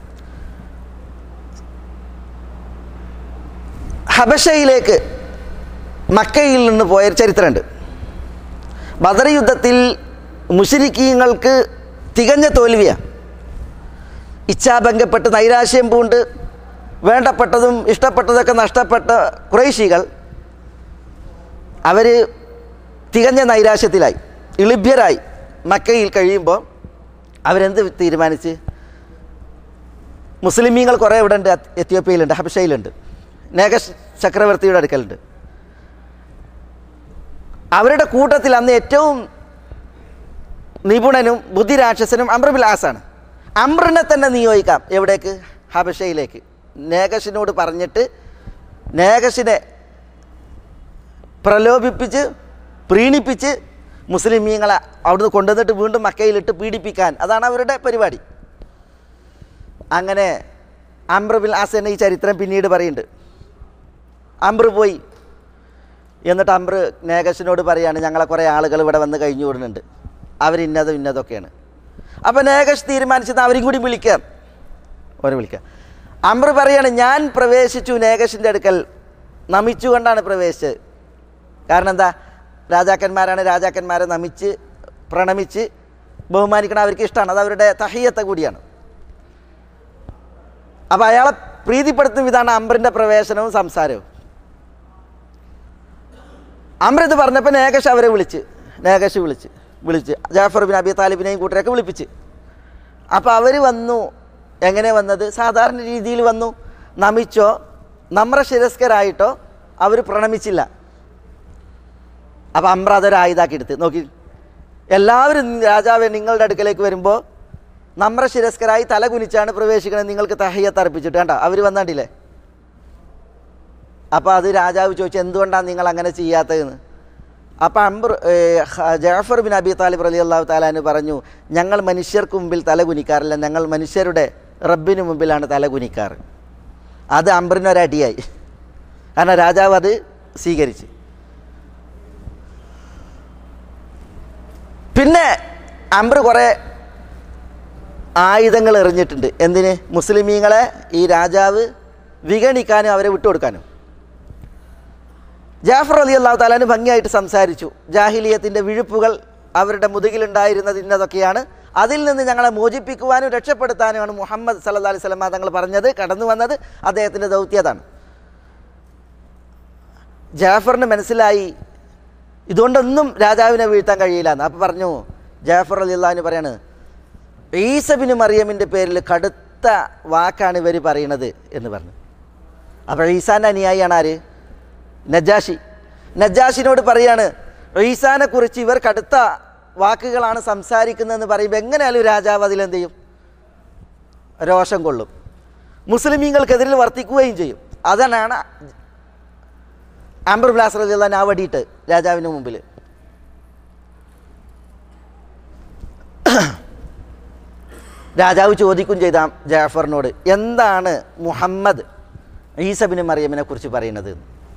ഹബശയിലേക്ക് മക്കയിൽ നിന്ന് പോയ ചരിത്രമുണ്ട്. ബദർ യുദ്ധത്തിൽ മുശ്രിക്കീങ്ങൾക്ക് തികഞ്ഞ തോൽവിയാണ്. ഇച്ഛാഭംഗപ്പെട്ട് നൈരാശ്യം പൂണ്ട് വേണ്ടപ്പെട്ടതും ഇഷ്ടപ്പെട്ടതൊക്കെ നഷ്ടപ്പെട്ട ഖുറൈശികൾ അവർ തികഞ്ഞ നൈരാശ്യത്തിലായി, ഇളിഭ്യരായി മക്കയിൽ കഴിയുമ്പോൾ അവരെന്ത് തീരുമാനിച്ച്, മുസ്ലിമീങ്ങൾ കുറേ ഇവിടെ ഉണ്ട്, എത്യോപ്യയിലുണ്ട്, ഹബശയിലുണ്ട്, നേഗസ് ചക്രവർത്തിയുടെ അടുക്കലുണ്ട്. അവരുടെ കൂട്ടത്തിൽ അന്ന് ഏറ്റവും നിപുണനും ബുദ്ധിരാക്ഷസനും അംർ ബിൻ ആസാണ്. അംറിനെ തന്നെ നിയോഗിക്കാം എവിടേക്ക്, ഹബശയിലേക്ക്. നേഗസിനോട് പറഞ്ഞിട്ട് നേഗസിനെ പ്രലോഭിപ്പിച്ച് പ്രീണിപ്പിച്ച് മുസ്ലിമീങ്ങളെ അവിടുന്ന് കൊണ്ടുവന്നിട്ട് വീണ്ടും മക്കയിലിട്ട് പീഡിപ്പിക്കാൻ, അതാണ് അവരുടെ പരിപാടി. അങ്ങനെ അംർ ബിൻ ആസ് എന്ന ഈ ചരിത്രം പിന്നീട് പറയുന്നുണ്ട്. അംർ പോയി, എന്നിട്ട് അംർ നേഗസിനോട് പറയാണ്, ഞങ്ങളെ കുറേ ആളുകൾ ഇവിടെ വന്ന് കഴിഞ്ഞു കൂടുന്നുണ്ട്, അവരിന്നതും ഇന്നതൊക്കെയാണ്. അപ്പോൾ നേഗസ് തീരുമാനിച്ചത് അവരും കൂടി വിളിക്കാം, അവരെ വിളിക്കാം. അംർ പറയാണ്, ഞാൻ പ്രവേശിച്ചു നേഗസിൻ്റെ അടുക്കൽ നമിച്ചുകൊണ്ടാണ് പ്രവേശിച്ചത്. കാരണം എന്താ, രാജാക്കന്മാരാണ്, രാജാക്കന്മാരെ നമിച്ച് പ്രണമിച്ച് ബഹുമാനിക്കണം അവർക്ക് ഇഷ്ടമാണ്, അത് അവരുടെ തഹിയ്യത്ത് കൂടിയാണ്. അപ്പോൾ അയാളെ പ്രീതിപ്പെടുത്തുന്ന ഇതാണ് അംറിൻ്റെ പ്രവേശനവും സംസാരവും. അംർ ഇത് പറഞ്ഞപ്പോൾ നേഗസ് അവരെ വിളിച്ച് നേഗസ് വിളിച്ച് വിളിച്ച് ജാഫർ ബിൻ അബി താലിബിനെയും കൂട്ടരെയൊക്കെ വിളിപ്പിച്ച്. അപ്പോൾ അവർ വന്നു. എങ്ങനെ വന്നത്, സാധാരണ രീതിയിൽ വന്നു, നമിച്ചോ നമ്രശിരസ്കരായിട്ടോ അവർ പ്രണമിച്ചില്ല. അപ്പോൾ അംർ അതൊരു ആയുധാക്കി എടുത്ത് നോക്കി, എല്ലാവരും രാജാവെ നിങ്ങളുടെ അടുക്കലേക്ക് വരുമ്പോൾ നമ്രശിരസ്കരായി തല കുനിച്ചാണ് പ്രവേശിക്കണത്, നിങ്ങൾക്ക് തഹിയ്യത്ത് അർപ്പിച്ചിട്ട് വേണ്ട, അവർ വന്നാണ്ടില്ലേ. അപ്പോൾ അത് രാജാവ് ചോദിച്ചു, എന്തുകൊണ്ടാണ് നിങ്ങൾ അങ്ങനെ ചെയ്യാത്തതെന്ന്. അപ്പോൾ Amr Jafar bin Abi Talib റളിയല്ലാഹു തആല അൻഹു പറഞ്ഞു, ഞങ്ങൾ മനുഷ്യർക്ക് മുമ്പിൽ തല കുനിക്കാറില്ല, ഞങ്ങൾ മനുഷ്യരുടെ റബ്ബിന് മുമ്പിലാണ് തല കുനിക്കാറ്. അത് അംറിനൊരടിയായി, കാരണം രാജാവ് അത് സ്വീകരിച്ച്. പിന്നെ അംർ കുറേ ആയുധങ്ങൾ എറിഞ്ഞിട്ടുണ്ട്. എന്തിന്? മുസ്ലിമീങ്ങളെ ഈ രാജാവ് വിഗണിക്കാനും അവരെ വിട്ടുകൊടുക്കാനും. ജാഫർ റളിയല്ലാഹു തആല അൻഹു ഭംഗിയായിട്ട് സംസാരിച്ചു. ജാഹിലിയത്തിൻ്റെ വിഴുപ്പുകൾ അവരുടെ മുതുകിലുണ്ടായിരുന്നത് ഇന്നതൊക്കെയാണ്, അതിൽ നിന്ന് ഞങ്ങളെ മോചിപ്പിക്കുവാനും രക്ഷപ്പെടുത്താനുമാണ് മുഹമ്മദ് സല്ലല്ലാഹു അലൈഹി വസല്ലം തങ്ങൾ പറഞ്ഞത്, കടന്നു വന്നത്. അദ്ദേഹത്തിൻ്റെ ദൗത്യതാണ്. ജാഫറിന് മനസ്സിലായി ഇതുകൊണ്ടൊന്നും രാജാവിനെ വീഴ്ത്താൻ കഴിയില്ല എന്ന്. അപ്പോൾ പറഞ്ഞു, ജാഫർ റളിയല്ലാഹു അൻഹു പറയാണ്, ഈസ ബിൻ മറിയമിൻ്റെ പേരിൽ കടുത്ത വാക്കാണ് ഇവർ പറയണത് എന്ന് പറഞ്ഞു. അപ്പോൾ ഈസാൻ്റെ അനുയായിയാണ് ആര്? നജാഷി. നജാഷിനോട് പറയാണ്, ഈസാനെ കുറിച്ച് ഇവർ കടുത്ത വാക്കുകളാണ് സംസാരിക്കുന്നതെന്ന് പറയുമ്പോൾ എങ്ങനെയാലും രാജാവ് അതിലെന്ത് ചെയ്യും? രോഷം കൊള്ളും, മുസ്ലിമീങ്ങൾക്കെതിരിൽ വർത്തിക്കുകയും ചെയ്യും. അതാണ് അംർ ഇബ്നു ആസ് റളിയല്ലാഹു അൻഹു ആ വടിയിട്ട് രാജാവിന് മുമ്പിൽ. രാജാവ് ചോദിക്കും ചെയ്ത ജാഫറിനോട്, എന്താണ് മുഹമ്മദ് ഈസ ബിൻ മറിയമിനെ കുറിച്ച് പറയുന്നത്?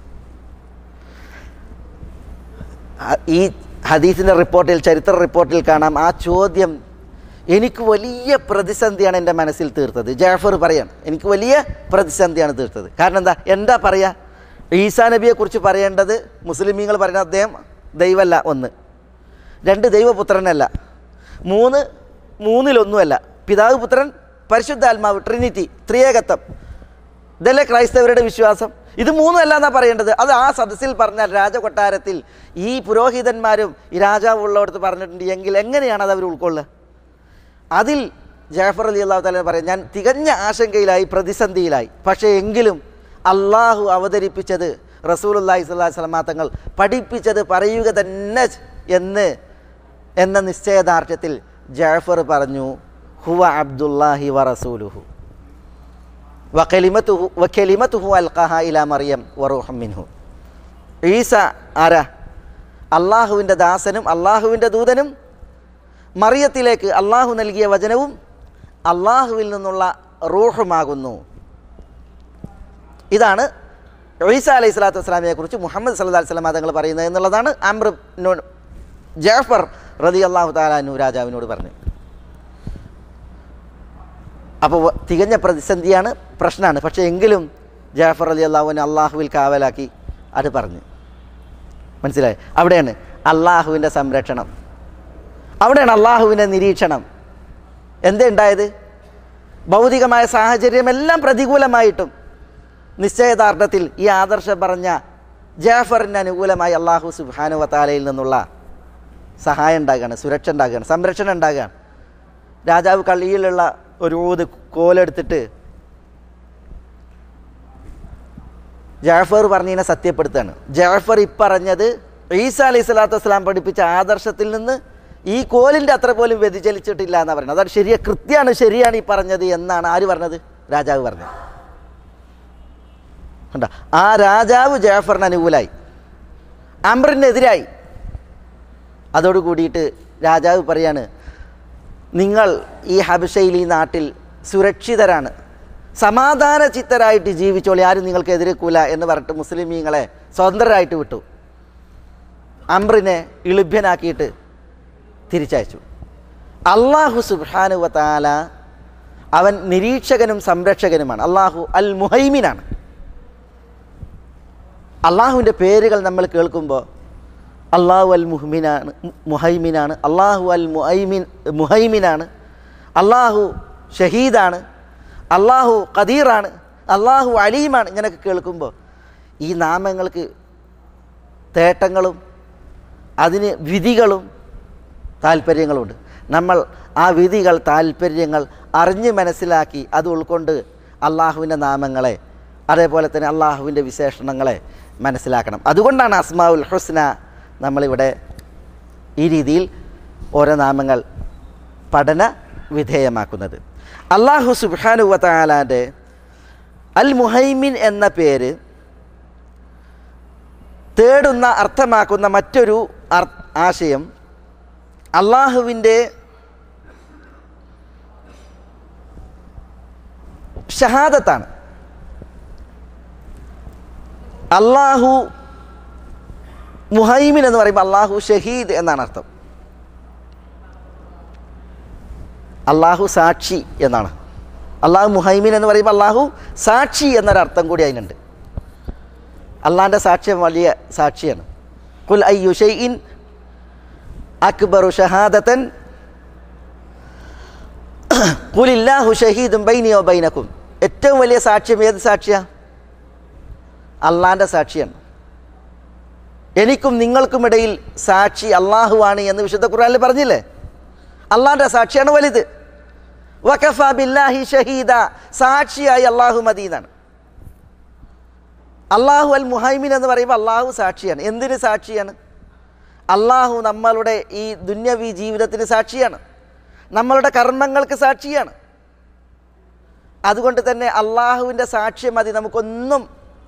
ഈ ഹദീസിൻ്റെ റിപ്പോർട്ടിൽ, ചരിത്ര റിപ്പോർട്ടിൽ കാണാം, ആ ചോദ്യം എനിക്ക് വലിയ പ്രതിസന്ധിയാണ് എൻ്റെ മനസ്സിൽ തീർത്തത്. ജാഫർ പറയാണ്, എനിക്ക് വലിയ പ്രതിസന്ധിയാണ് തീർത്തത്. കാരണം എന്താ? എന്താ പറയുക? ഈസാ നബിയെക്കുറിച്ച് പറയേണ്ടത് മുസ്ലിമീങ്ങൾ പറയുന്നത് അദ്ദേഹം ദൈവമല്ല, ഒന്ന്. രണ്ട്, ദൈവപുത്രനല്ല. മൂന്ന്, മൂന്നിലൊന്നുമല്ല. പിതാവ്, പുത്രൻ, പരിശുദ്ധാത്മാവ്, ട്രിനിറ്റി, ത്രിയേകത്വം. ഇതല്ലേ ക്രൈസ്തവരുടെ വിശ്വാസം? ഇത് മൂന്നും അല്ല എന്നാണ് പറയേണ്ടത്. അത് ആ സദസ്സിൽ പറഞ്ഞാൽ, രാജകൊട്ടാരത്തിൽ ഈ പുരോഹിതന്മാരും ഈ രാജാവ് ഉള്ളവർക്ക് പറഞ്ഞിട്ടുണ്ട് എങ്കിൽ എങ്ങനെയാണ് അത് അവർ ഉൾക്കൊള്ളുക? അതിൽ ജാഫർ റളിയല്ലാഹു തആല പറയും, ഞാൻ തികഞ്ഞ ആശങ്കയിലായി, പ്രതിസന്ധിയിലായി. പക്ഷേ എങ്കിലും അള്ളാഹു അവതരിപ്പിച്ചത്, റസൂലുള്ളാഹി സ്വല്ലല്ലാഹു അലൈഹി വസല്ലം തങ്ങൾ പഠിപ്പിച്ചത് പറയുക തന്നെ എന്ന് എന്ന നിശ്ചയദാർഢ്യത്തിൽ ജാഫർ പറഞ്ഞു, ഹുവ അബ്ദുല്ലാഹി വ റസൂലുഹു വ കലിമതുഹു വ കലിമതുഹു അൽഖാഹ ഇലാ മറിയം വ റൂഹും മിൻഹു. ഈസ ആരാ? അള്ളാഹുവിൻ്റെ ദാസനും അള്ളാഹുവിൻ്റെ ദൂതനും, മറിയത്തിലേക്ക് അള്ളാഹു നൽകിയ വചനവും അള്ളാഹുവിൽ നിന്നുള്ള റൂഹുമാകുന്നു. ഇതാണ് ഈസ അലൈഹി സ്വലാത്തു വസ്സലാമിനെ കുറിച്ച് മുഹമ്മദ് സല്ലല്ലാഹു അലൈഹി വസല്ലം തങ്ങൾ പറയുന്നത് എന്നുള്ളതാണ് അംർ ജാഫർ റളിയല്ലാഹു തആല അൻഹു രാജാവിനോട് പറഞ്ഞു. അപ്പോൾ തികഞ്ഞ പ്രതിസന്ധിയാണ്, പ്രശ്നമാണ്. പക്ഷേ എങ്കിലും ജാഫർ റളിയല്ലാഹു അൻഹു അള്ളാഹുവിൽ കാവലാക്കി അത് പറഞ്ഞു. മനസ്സിലായി? അവിടെയാണ് അള്ളാഹുവിൻ്റെ സംരക്ഷണം, അവിടെയാണ് അള്ളാഹുവിൻ്റെ നിരീക്ഷണം. എന്തേ ഉണ്ടായത്? ഭൗതികമായ സാഹചര്യമെല്ലാം പ്രതികൂലമായിട്ടും നിശ്ചയദാർഢ്യത്തിൽ ഈ ആദർശം പറഞ്ഞ ജാഫറിന് അനുകൂലമായി അള്ളാഹു സുബ്ഹാനഹു വ തആലയിൽ നിന്നുള്ള സഹായം ഉണ്ടാകുകയാണ്, സുരക്ഷ ഉണ്ടാകുകയാണ്, സംരക്ഷണം ഉണ്ടാകുകയാണ്. രാജാവ് കള്ളിയിലുള്ള ഒരു ഊത് കോലെടുത്തിട്ട് ജാഫർ പറഞ്ഞതിനെ സത്യപ്പെടുത്തുകയാണ്. ജാഫർ ഇപ്പറഞ്ഞത് ഈസ അലൈഹി സ്വലാത്തു വസ്സലാം പഠിപ്പിച്ച ആദർശത്തിൽ നിന്ന് ഈ കോലിൻ്റെ അത്ര പോലും വ്യതിചലിച്ചിട്ടില്ല എന്നാണ് പറയുന്നത്. അതാണ് ശരിയ, കൃത്യമാണ്, ശരിയാണ് ഈ പറഞ്ഞത് എന്നാണ് ആര് പറഞ്ഞത്? രാജാവ് പറഞ്ഞത്. കണ്ടോ? ആ രാജാവ് ജാഫറിന് അനുകൂലമായി, അംറിനെതിരായി. അതോടുകൂടിയിട്ട് രാജാവ് പറയാണ്, നിങ്ങൾ ഈ ഹബശയിൽ, ഈ നാട്ടിൽ സുരക്ഷിതരാണ്, സമാധാന ചിത്തരായിട്ട് ജീവിച്ചോളി, ആരും നിങ്ങൾക്ക് എതിരേക്കൂല എന്ന് പറഞ്ഞിട്ട് മുസ്ലിമീങ്ങളെ സ്വതന്ത്രരായിട്ട് വിട്ടു. അംറിനെ ഇളിഭ്യനാക്കിയിട്ട് തിരിച്ചയച്ചു. അള്ളാഹു സുബ്ഹാനഹു വ തആല അവൻ നിരീക്ഷകനും സംരക്ഷകനുമാണ്. അള്ളാഹു അൽ മുഹൈമിനാണ്. അള്ളാഹുവിൻ്റെ പേരുകൾ നമ്മൾ കേൾക്കുമ്പോൾ അള്ളാഹു അൽ മുഹ്മിനാണ്, മുഹൈമിനാണ്. അള്ളാഹു അൽ മുഹൈമിൻ മുഹൈമിനാണ്. അള്ളാഹു ഷഹീദാണ്. അള്ളാഹു ഖദീറാണ്. അള്ളാഹു അലീമാണ്. ഇങ്ങനെയൊക്കെ കേൾക്കുമ്പോൾ ഈ നാമങ്ങൾക്ക് തേട്ടങ്ങളും അതിന് വിധികളും താല്പര്യങ്ങളുമുണ്ട്. നമ്മൾ ആ വിധികൾ, താല്പര്യങ്ങൾ അറിഞ്ഞ് മനസ്സിലാക്കി അത് ഉൾക്കൊണ്ട് അള്ളാഹുവിൻ്റെ നാമങ്ങളെ, അതേപോലെ തന്നെ അള്ളാഹുവിൻ്റെ വിശേഷണങ്ങളെ മനസ്സിലാക്കണം. അതുകൊണ്ടാണ് അസ്മാഉൽ ഹുസ്ന നമ്മളിവിടെ ഈ രീതിയിൽ ഓരോ നാമങ്ങൾ പഠന വിധേയമാക്കുന്നത്. അള്ളാഹു സുബ്ഹാനഹു വ തആലയുടെ അൽ മുഹൈമിൻ എന്ന പേര് തേടുന്ന, അർത്ഥമാക്കുന്ന മറ്റൊരു ആശയം അള്ളാഹുവിൻ്റെ ഷഹാദത്താണ്. അള്ളാഹു മുഹൈമിൻ എന്ന് പറയുമ്പോൾ അള്ളാഹു ഷഹീദ് എന്നാണ് അർത്ഥം. അള്ളാഹു സാക്ഷി എന്നാണ്. അള്ളാഹു മുഹൈമിൻ എന്ന് പറയുമ്പോൾ അള്ളാഹു സാക്ഷി എന്നൊരർത്ഥം കൂടി അതിനുണ്ട്. അള്ളാഹിൻ്റെ സാക്ഷ്യം വലിയ സാക്ഷിയാണ്. ഖുൽ അയ്യു ഷൈഇൻ അക്ബറു ഷഹാദതൻ ഖുലില്ലാഹു ഷഹീദുൻ ബൈനി വ ബൈനകും. ഏറ്റവും വലിയ സാക്ഷ്യം ഏത് സാക്ഷിയാണ്? അള്ളാഹിൻ്റെ സാക്ഷിയാണ്. എനിക്കും നിങ്ങൾക്കുമിടയിൽ സാക്ഷി അള്ളാഹുവാണ് എന്ന് വിശുദ്ധ ഖുർആനിൽ പറഞ്ഞില്ലേ? അള്ളാഹിൻ്റെ സാക്ഷിയാണ് വലുത്. വകഫ ബില്ലാഹി ഷഹീദ, സാക്ഷിയായി അള്ളാഹു മതി എന്നാണ്. അള്ളാഹു അൽ മുഹൈമിൻ എന്ന് പറയുമ്പോൾ അള്ളാഹു സാക്ഷിയാണ്. എന്തിന് സാക്ഷിയാണ്? അള്ളാഹു നമ്മളുടെ ഈ ദുന്യവി ജീവിതത്തിന് സാക്ഷിയാണ്, നമ്മളുടെ കർമ്മങ്ങൾക്ക് സാക്ഷിയാണ്. അതുകൊണ്ട് തന്നെ അള്ളാഹുവിൻ്റെ സാക്ഷ്യം മതി നമുക്കൊന്നും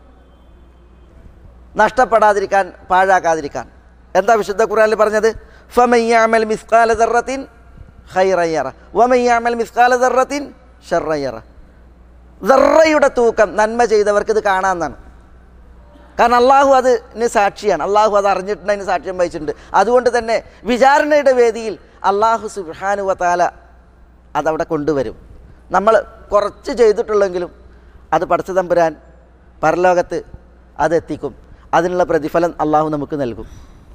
നഷ്ടപ്പെടാതിരിക്കാൻ, പാഴാക്കാതിരിക്കാൻ. എന്താ വിശുദ്ധ ഖുർആനിൽ പറഞ്ഞത്? ഫമൻ യഅമൽ മിസ്ഖാല ദർറത്തിൻ ഖൈറൻ യറ വമൻ യഅമൽ മിസ്ഖാല ദർറത്തിൻ ശർറൻ യറ. ദർറയുടെ തൂക്കം നന്മ ചെയ്തവർക്ക് ഇത് കാണാമെന്നാണ്. കാരണം അള്ളാഹു അതിന് സാക്ഷിയാണ്. അള്ളാഹു അത് അറിഞ്ഞിട്ടുണ്ട്, അതിന് സാക്ഷ്യം വഹിച്ചിട്ടുണ്ട്. അതുകൊണ്ട് തന്നെ വിചാരണയുടെ വേദിയിൽ അള്ളാഹു സുബ്ഹാനഹു വ തആല അതവിടെ കൊണ്ടുവരും. നമ്മൾ കുറച്ച് ചെയ്തിട്ടുള്ളെങ്കിലും അത് പടച്ച തമ്പുരാൻ പരലോകത്ത് അതെത്തിക്കും. അതിനുള്ള പ്രതിഫലം അള്ളാഹു നമുക്ക് നൽകും.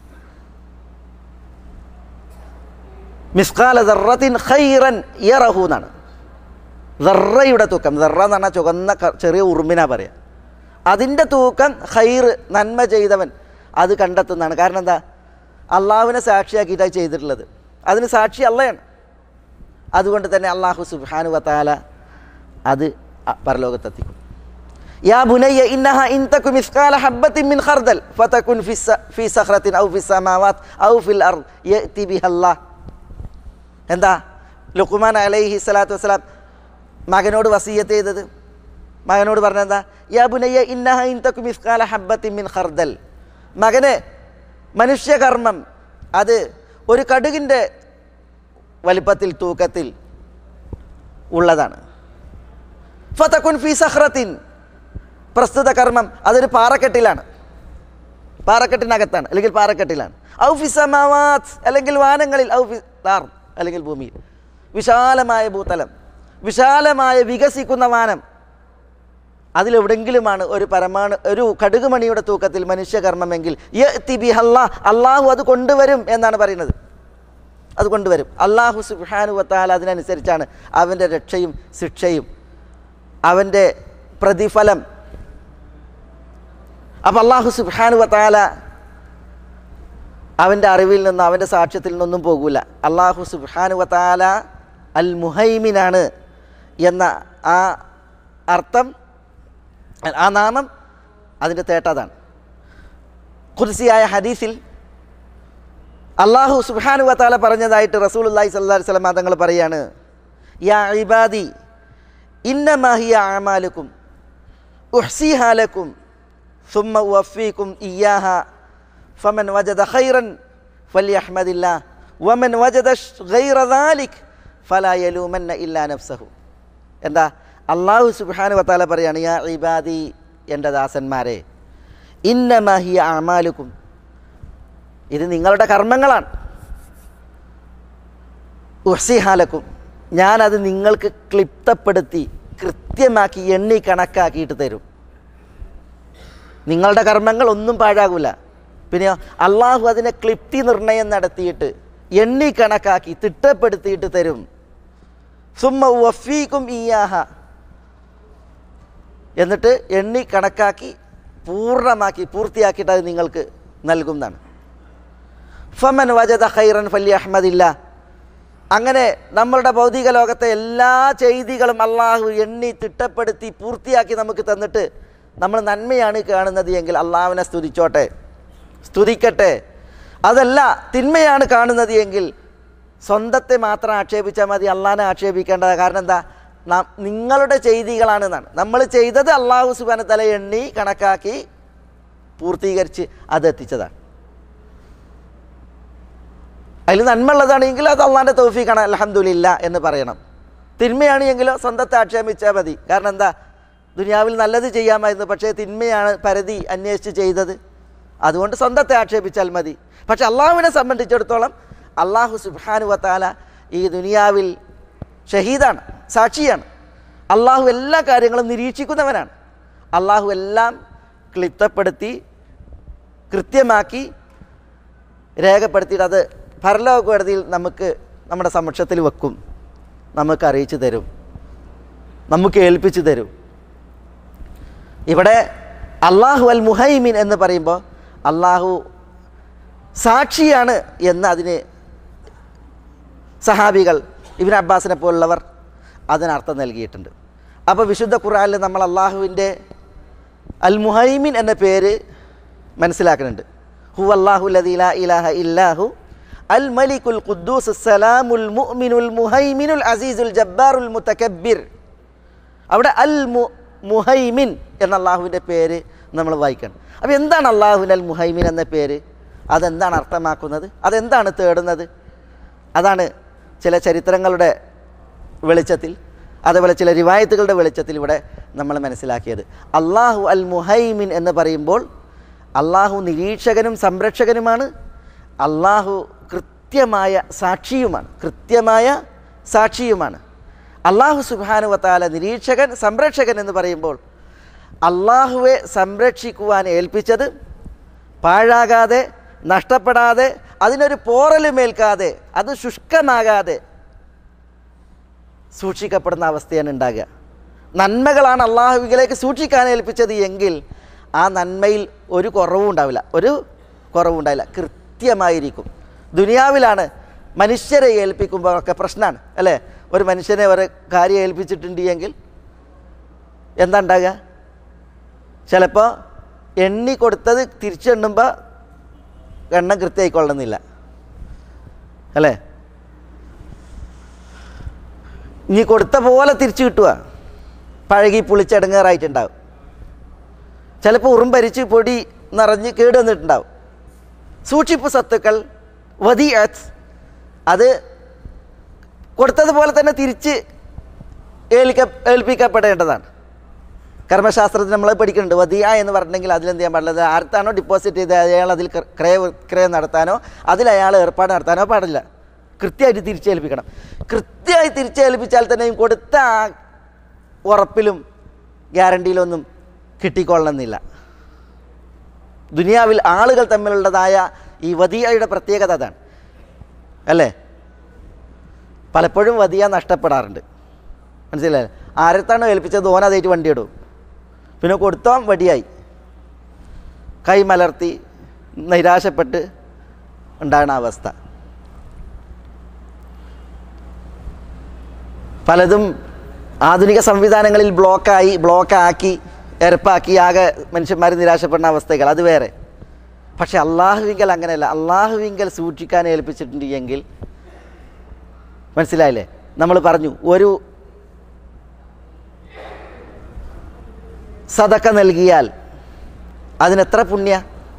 മിസ്ഖാല ദർറത്തിൻ ഖൈറൻ യറഹു എന്നാണ്. ദർറയുടെ തൂക്കം, ദർറ എന്ന് പറഞ്ഞാൽ ചുവന്ന ചെറിയ ഉറുമ്പിനാ പറയാം. അതിൻ്റെ തൂക്കം ഖൈർ, നന്മ ചെയ്തവൻ അത് കണ്ടെത്തുന്നതാണ്. കാരണം എന്താ? അള്ളാഹുവിനെ സാക്ഷിയാക്കിയിട്ടാണ് ചെയ്തിട്ടുള്ളത്. അതിന് സാക്ഷി അള്ളയാണ്. അതുകൊണ്ട് തന്നെ അള്ളാഹു സുബ്ഹാനഹു വ തആല അത് പരലോകത്തെത്തിക്കും. യാ ബുനയ്യ ഇന്നഹ ഇൻ തകു മിസ്ഖാല ഹബ്ബത്തിൻ മിൻ ഖർദൽ ഫതകുൻ ഫീ സഖറത്തിൻ ഔ ഫിസ് സമാവാത് ഔ ഫിൽ അർദ് യഅതി ബിഹല്ലാഹ്. എന്താ ലുഖ്മാൻ അലൈഹി സ്വലാത്തു വസ്സലാം മകനോട് വസിയ്യത്ത് ചെയ്തത്? മകനോട് പറഞ്ഞെന്താ? യാ ബുനയ്യ ഇന്നഹ ഇൻ തകു മിസ്ഖാല ഹബ്ബത്തിൻ മിൻ ഖർദൽ. മകനെ, മനുഷ്യകർമ്മം അത് ഒരു കടുകിൻ്റെ വലിപ്പത്തിൽ, തൂക്കത്തിൽ ഉള്ളതാണ്. ഫതകുൻ ഫീ സഖറത്തിൻ, പ്രസ്തുത കർമ്മം അതൊരു പാറക്കെട്ടിലാണ്, പാറക്കെട്ടിനകത്താണ് അല്ലെങ്കിൽ പാറക്കെട്ടിലാണ്. ഔ ഫി സമാവാത്ത്, അല്ലെങ്കിൽ വാനങ്ങളിൽ, ഔ ഫി അർദ്, അല്ലെങ്കിൽ ഭൂമിയിൽ. വിശാലമായ ഭൂതലം, വിശാലമായ വികസിക്കുന്ന വാനം, അതിലെവിടെങ്കിലുമാണ് ഒരു പരമാണു, ഒരു കടുകുമണിയുടെ തൂക്കത്തിൽ മനുഷ്യകർമ്മമെങ്കിൽ യഅതി ബിഹല്ലാഹ്, അള്ളാഹു അത് കൊണ്ടുവരും എന്നാണ് പറയുന്നത്. അത് കൊണ്ടുവരും. അള്ളാഹു സുബ്ഹാനഹു വ തആല അതിനനുസരിച്ചാണ് അവൻ്റെ രക്ഷയും ശിക്ഷയും അവൻ്റെ പ്രതിഫലം. അപ്പം അള്ളാഹു സുബ്ഹാനഹു വ തആല അവൻ്റെ അറിവിൽ നിന്ന്, അവൻ്റെ സാക്ഷ്യത്തിൽ നിന്നൊന്നും പോകൂല. അള്ളാഹു സുബ്ഹാനഹു വ തആല അൽ മുഹൈമിനാണ് എന്ന ആ അർത്ഥം, ആ നാമം, അതിൻ്റെ തേട്ടതാണ്. ഖുദ്സിയായ ഹദീസിൽ അള്ളാഹു സുബ്ഹാനഹു വ തആല പറഞ്ഞതായിട്ട് റസൂലുള്ളാഹി സ്വല്ലല്ലാഹു അലൈഹി വസല്ലം തങ്ങൾ പറയാണ്, യാ ഇബാദി ഇന്നമാ ഹിയ അഅമാലുക്കും ഉഹ്സിഹാ ലക്കും സുമ്മ ഉവഫീകും ഇയ്യാഹാ ഫമൻ വജദ ഖൈറൻ ഫല്യഹ്മദില്ലാഹ് വമൻ വജദ ഗൈറ ദാലിക് ഫലാ യലൂമന്ന ഇല്ലാ നഫ്സഹു. എന്താ? അള്ളാഹു സുബ്ഹാനഹു വ തആല പറയാണ്, യാ ഇബാദി, എൻ്റെ ദാസന്മാരെ, ഇന്നമാ ഹിയ അഅമാലുക്കും, ഇത് നിങ്ങളുടെ കർമ്മങ്ങളാണ്. ഉഹ്സിഹാ ലക്കും, ഞാനത് നിങ്ങൾക്ക് ക്ലിപ്തപ്പെടുത്തി കൃത്യമാക്കി എണ്ണി കണക്കാക്കിയിട്ട് തരും. നിങ്ങളുടെ കർമ്മങ്ങൾ ഒന്നും പാഴാകൂല. പിന്നെ അള്ളാഹു അതിനെ ക്ലിപ്തി നിർണയം നടത്തിയിട്ട് എണ്ണി കണക്കാക്കി തിട്ടപ്പെടുത്തിയിട്ട് തരും. സുമ്മ ഉവഫീകും ഇയ്യാഹ, എന്നിട്ട് എണ്ണി കണക്കാക്കി പൂർണ്ണമാക്കി പൂർത്തിയാക്കിയിട്ട് അത് നിങ്ങൾക്ക് നൽകുന്നതാണ്. ഫമൻ വജദ ഖൈറൻ ഫല്യഹ്മദില്ലാ. അങ്ങനെ നമ്മളുടെ ഭൗതിക ലോകത്തെ എല്ലാ ചെയ്തികളും അള്ളാഹു എണ്ണി തിട്ടപ്പെടുത്തി പൂർത്തിയാക്കി നമുക്ക് തന്നിട്ട് നമ്മൾ നന്മയാണ് കാണുന്നത് എങ്കിൽ അള്ളാഹുവിനെ സ്തുതിച്ചോട്ടെ, സ്തുതിക്കട്ടെ. അതല്ല തിന്മയാണ് കാണുന്നത് എങ്കിൽ സ്വന്തത്തെ മാത്രം ആക്ഷേപിച്ചാൽ മതി, അള്ളാഹിനെ ആക്ഷേപിക്കേണ്ടത്. കാരണം എന്താ? നിങ്ങളുടെ ചെയ്തികളാണെന്നാണ്. നമ്മൾ ചെയ്തത് അള്ളാഹു സുബ്ഹാനഹു വ തആല എണ്ണി കണക്കാക്കി പൂർത്തീകരിച്ച് അതെത്തിച്ചതാണ്. അതിൽ നന്മ ഉള്ളതാണെങ്കിൽ അത് അള്ളാഹിൻ്റെ തൗഫീഖാണ്, അൽഹംദുലില്ലാ എന്ന് പറയണം. തിന്മയാണ് എങ്കിലോ സ്വന്തത്തെ ആക്ഷേപിച്ചാൽ മതി. കാരണം എന്താ? ദുനിയാവിൽ നല്ലത് ചെയ്യാമായിരുന്നു, പക്ഷേ തിന്മയാണ് പരതി അന്വേഷിച്ച് ചെയ്തത്, അതുകൊണ്ട് സ്വന്തത്തെ ആക്ഷേപിച്ചാൽ മതി. പക്ഷെ അള്ളാഹുവിനെ സംബന്ധിച്ചിടത്തോളം അള്ളാഹു സുബ്ഹാനഹു വ തആല ഈ ദുനിയാവിൽ ഷഹീദാണ്, സാക്ഷിയാണ്. അള്ളാഹു എല്ലാ കാര്യങ്ങളും നിരീക്ഷിക്കുന്നവനാണ്. അള്ളാഹു എല്ലാം ക്ലിപ്തപ്പെടുത്തി കൃത്യമാക്കി രേഖപ്പെടുത്തിയിട്ട് അത് പരലോക കോടതിയിൽ നമുക്ക് നമ്മുടെ സമക്ഷത്തിൽ വെക്കും, നമുക്ക് അറിയിച്ചു തരും, നമുക്ക് ഏൽപ്പിച്ചു തരും. ഇവിടെ അള്ളാഹു അൽ മുഹൈമിൻ എന്ന് പറയുമ്പോൾ അള്ളാഹു സാക്ഷിയാണ് എന്ന് അതിന് സഹാബികൾ ഇബ്നു അബ്ബാസിനെ പോലുള്ളവർ അതിനർത്ഥം നൽകിയിട്ടുണ്ട്. അപ്പോൾ വിശുദ്ധ ഖുർആനിൽ നമ്മൾ അള്ളാഹുവിൻ്റെ അൽ മുഹൈമിൻ എന്ന പേര് മനസ്സിലാക്കുന്നുണ്ട്. ഹു അല്ലാഹു ലദീ ലാ ഇലാഹ ഇല്ലാഹു അൽ മലിക്കുൽ ഖുദ്ദൂസ് സലാമുൽ മുഅ്മിനുൽ മുഹൈമിനുൽ അസീസുൽ ജബ്ബാറുൽ മുതകബ്ബിർ. അവിടെ അൽ മു മുഹൈമിൻ എന്ന അള്ളാഹുവിൻ്റെ പേര് നമ്മൾ വായിക്കണം. അപ്പോൾ എന്താണ് അള്ളാഹുവിൻ്റെ അൽ മുഹൈമിൻ എന്ന പേര്? അതെന്താണ് അർത്ഥമാക്കുന്നത്? അതെന്താണ് തേടുന്നത്? അതാണ് ചില ചരിത്രങ്ങളുടെ വെളിച്ചത്തിൽ, അതേപോലെ ചില റിവായത്തുകളുടെ വെളിച്ചത്തിൽ ഇവിടെ നമ്മൾ മനസ്സിലാക്കിയത്. അള്ളാഹു അൽ മുഹൈമിൻ എന്ന് പറയുമ്പോൾ അള്ളാഹു നിരീക്ഷകനും സംരക്ഷകനുമാണ്. അള്ളാഹു കൃത്യമായ സാക്ഷിയുമാണ്, കൃത്യമായ സാക്ഷിയുമാണ്. അള്ളാഹു സുബ്ഹാനഹു വ തആല നിരീക്ഷകൻ സംരക്ഷകൻ എന്ന് പറയുമ്പോൾ അള്ളാഹുവെ സംരക്ഷിക്കുവാൻ ഏൽപ്പിച്ചത് പാഴാകാതെ, നഷ്ടപ്പെടാതെ, അതിനൊരു പോറലുമേൽക്കാതെ, അത് ശുഷ്കമാകാതെ സൂക്ഷിക്കപ്പെടുന്ന അവസ്ഥയാണ് ഉണ്ടാകുക. നന്മകളാണ് അള്ളാഹുവിലേക്ക് സൂക്ഷിക്കാൻ ഏൽപ്പിച്ചത് എങ്കിൽ ആ നന്മയിൽ ഒരു കുറവും ഉണ്ടാവില്ല, ഒരു കുറവും ഉണ്ടാവില്ല, കൃത്യമായിരിക്കും. ദുനിയാവിലാണ് മനുഷ്യരെ ഏൽപ്പിക്കുമ്പോഴൊക്കെ പ്രശ്നമാണ് അല്ലേ? ഒരു മനുഷ്യനെ ഒരു കാര്യം ഏൽപ്പിച്ചിട്ടുണ്ട് എങ്കിൽ എന്താ ഉണ്ടാകുക? ചിലപ്പോൾ എണ്ണി കൊടുത്തത് തിരിച്ചെണ്ണുമ്പോൾ എണ്ണം കൃത്യമായിക്കൊള്ളുന്നില്ല അല്ലേ? ഇനി കൊടുത്ത പോലെ തിരിച്ചു കിട്ടുക, പഴകി പുളിച്ചടങ്ങേറായിട്ടുണ്ടാവും. ചിലപ്പോൾ ഉറുമ്പരിച്ച് പൊടി നിറഞ്ഞ് കേട് വന്നിട്ടുണ്ടാവും. സൂക്ഷിപ്പ് സ്വത്തുക്കൾ വദിഅത്ത്, അത് കൊടുത്തതുപോലെ തന്നെ തിരിച്ച് ഏൽക്ക ഏൽപ്പിക്കപ്പെടേണ്ടതാണ്. കർമ്മശാസ്ത്രത്തിൽ നമ്മൾ പഠിക്കുന്നുണ്ട്. വദിയ എന്ന് പറഞ്ഞിട്ടുണ്ടെങ്കിൽ അതിലെന്ത് ചെയ്യാൻ പാടില്ല, ആർക്കാണോ ഡിപ്പോസിറ്റ് ചെയ്ത് അയാൾ അതിൽ ക്രയ വിക്രയം നടത്താനോ അതിൽ അയാൾ ഏർപ്പാട് നടത്താനോ പാടില്ല. കൃത്യമായിട്ട് തിരിച്ചേൽപ്പിക്കണം. കൃത്യമായി തിരിച്ചേൽപ്പിച്ചാൽ തന്നെയും കൊടുത്ത ആ ഉറപ്പിലും ഗ്യാരണ്ടിയിലൊന്നും കിട്ടിക്കൊള്ളണമെന്നില്ല. ദുനിയാവിൽ ആളുകൾ തമ്മിലുള്ളതായ ഈ വദിയയുടെ പ്രത്യേകത അതാണ് അല്ലേ? പലപ്പോഴും വദിയ നഷ്ടപ്പെടാറുണ്ട്, മനസ്സിലായി? ആരത്താണോ ഏൽപ്പിച്ചത് ഓൻ അതായിട്ട് വണ്ടി ഇടും, പിന്നെ കൊടുത്തോ വടിയായി, കൈ മലർത്തി നിരാശപ്പെട്ട് ഉണ്ടാകുന്ന അവസ്ഥ. പലതും ആധുനിക സംവിധാനങ്ങളിൽ ബ്ലോക്കായി ബ്ലോക്കാക്കി എരപ്പാക്കി ആകെ മനുഷ്യന്മാർ നിരാശപ്പെടുന്ന അവസ്ഥകൾ, അത് വേറെ. പക്ഷെ അള്ളാഹുവിങ്കൽ അങ്ങനെയല്ല. അള്ളാഹുവിങ്കൽ സൂക്ഷിക്കാൻ ഏൽപ്പിച്ചിട്ടുണ്ട് എങ്കിൽ മനസ്സിലായില്ലേ? നമ്മൾ പറഞ്ഞു ഒരു സദക്ക നൽകിയാൽ അതിനെത്ര പുണ്യ,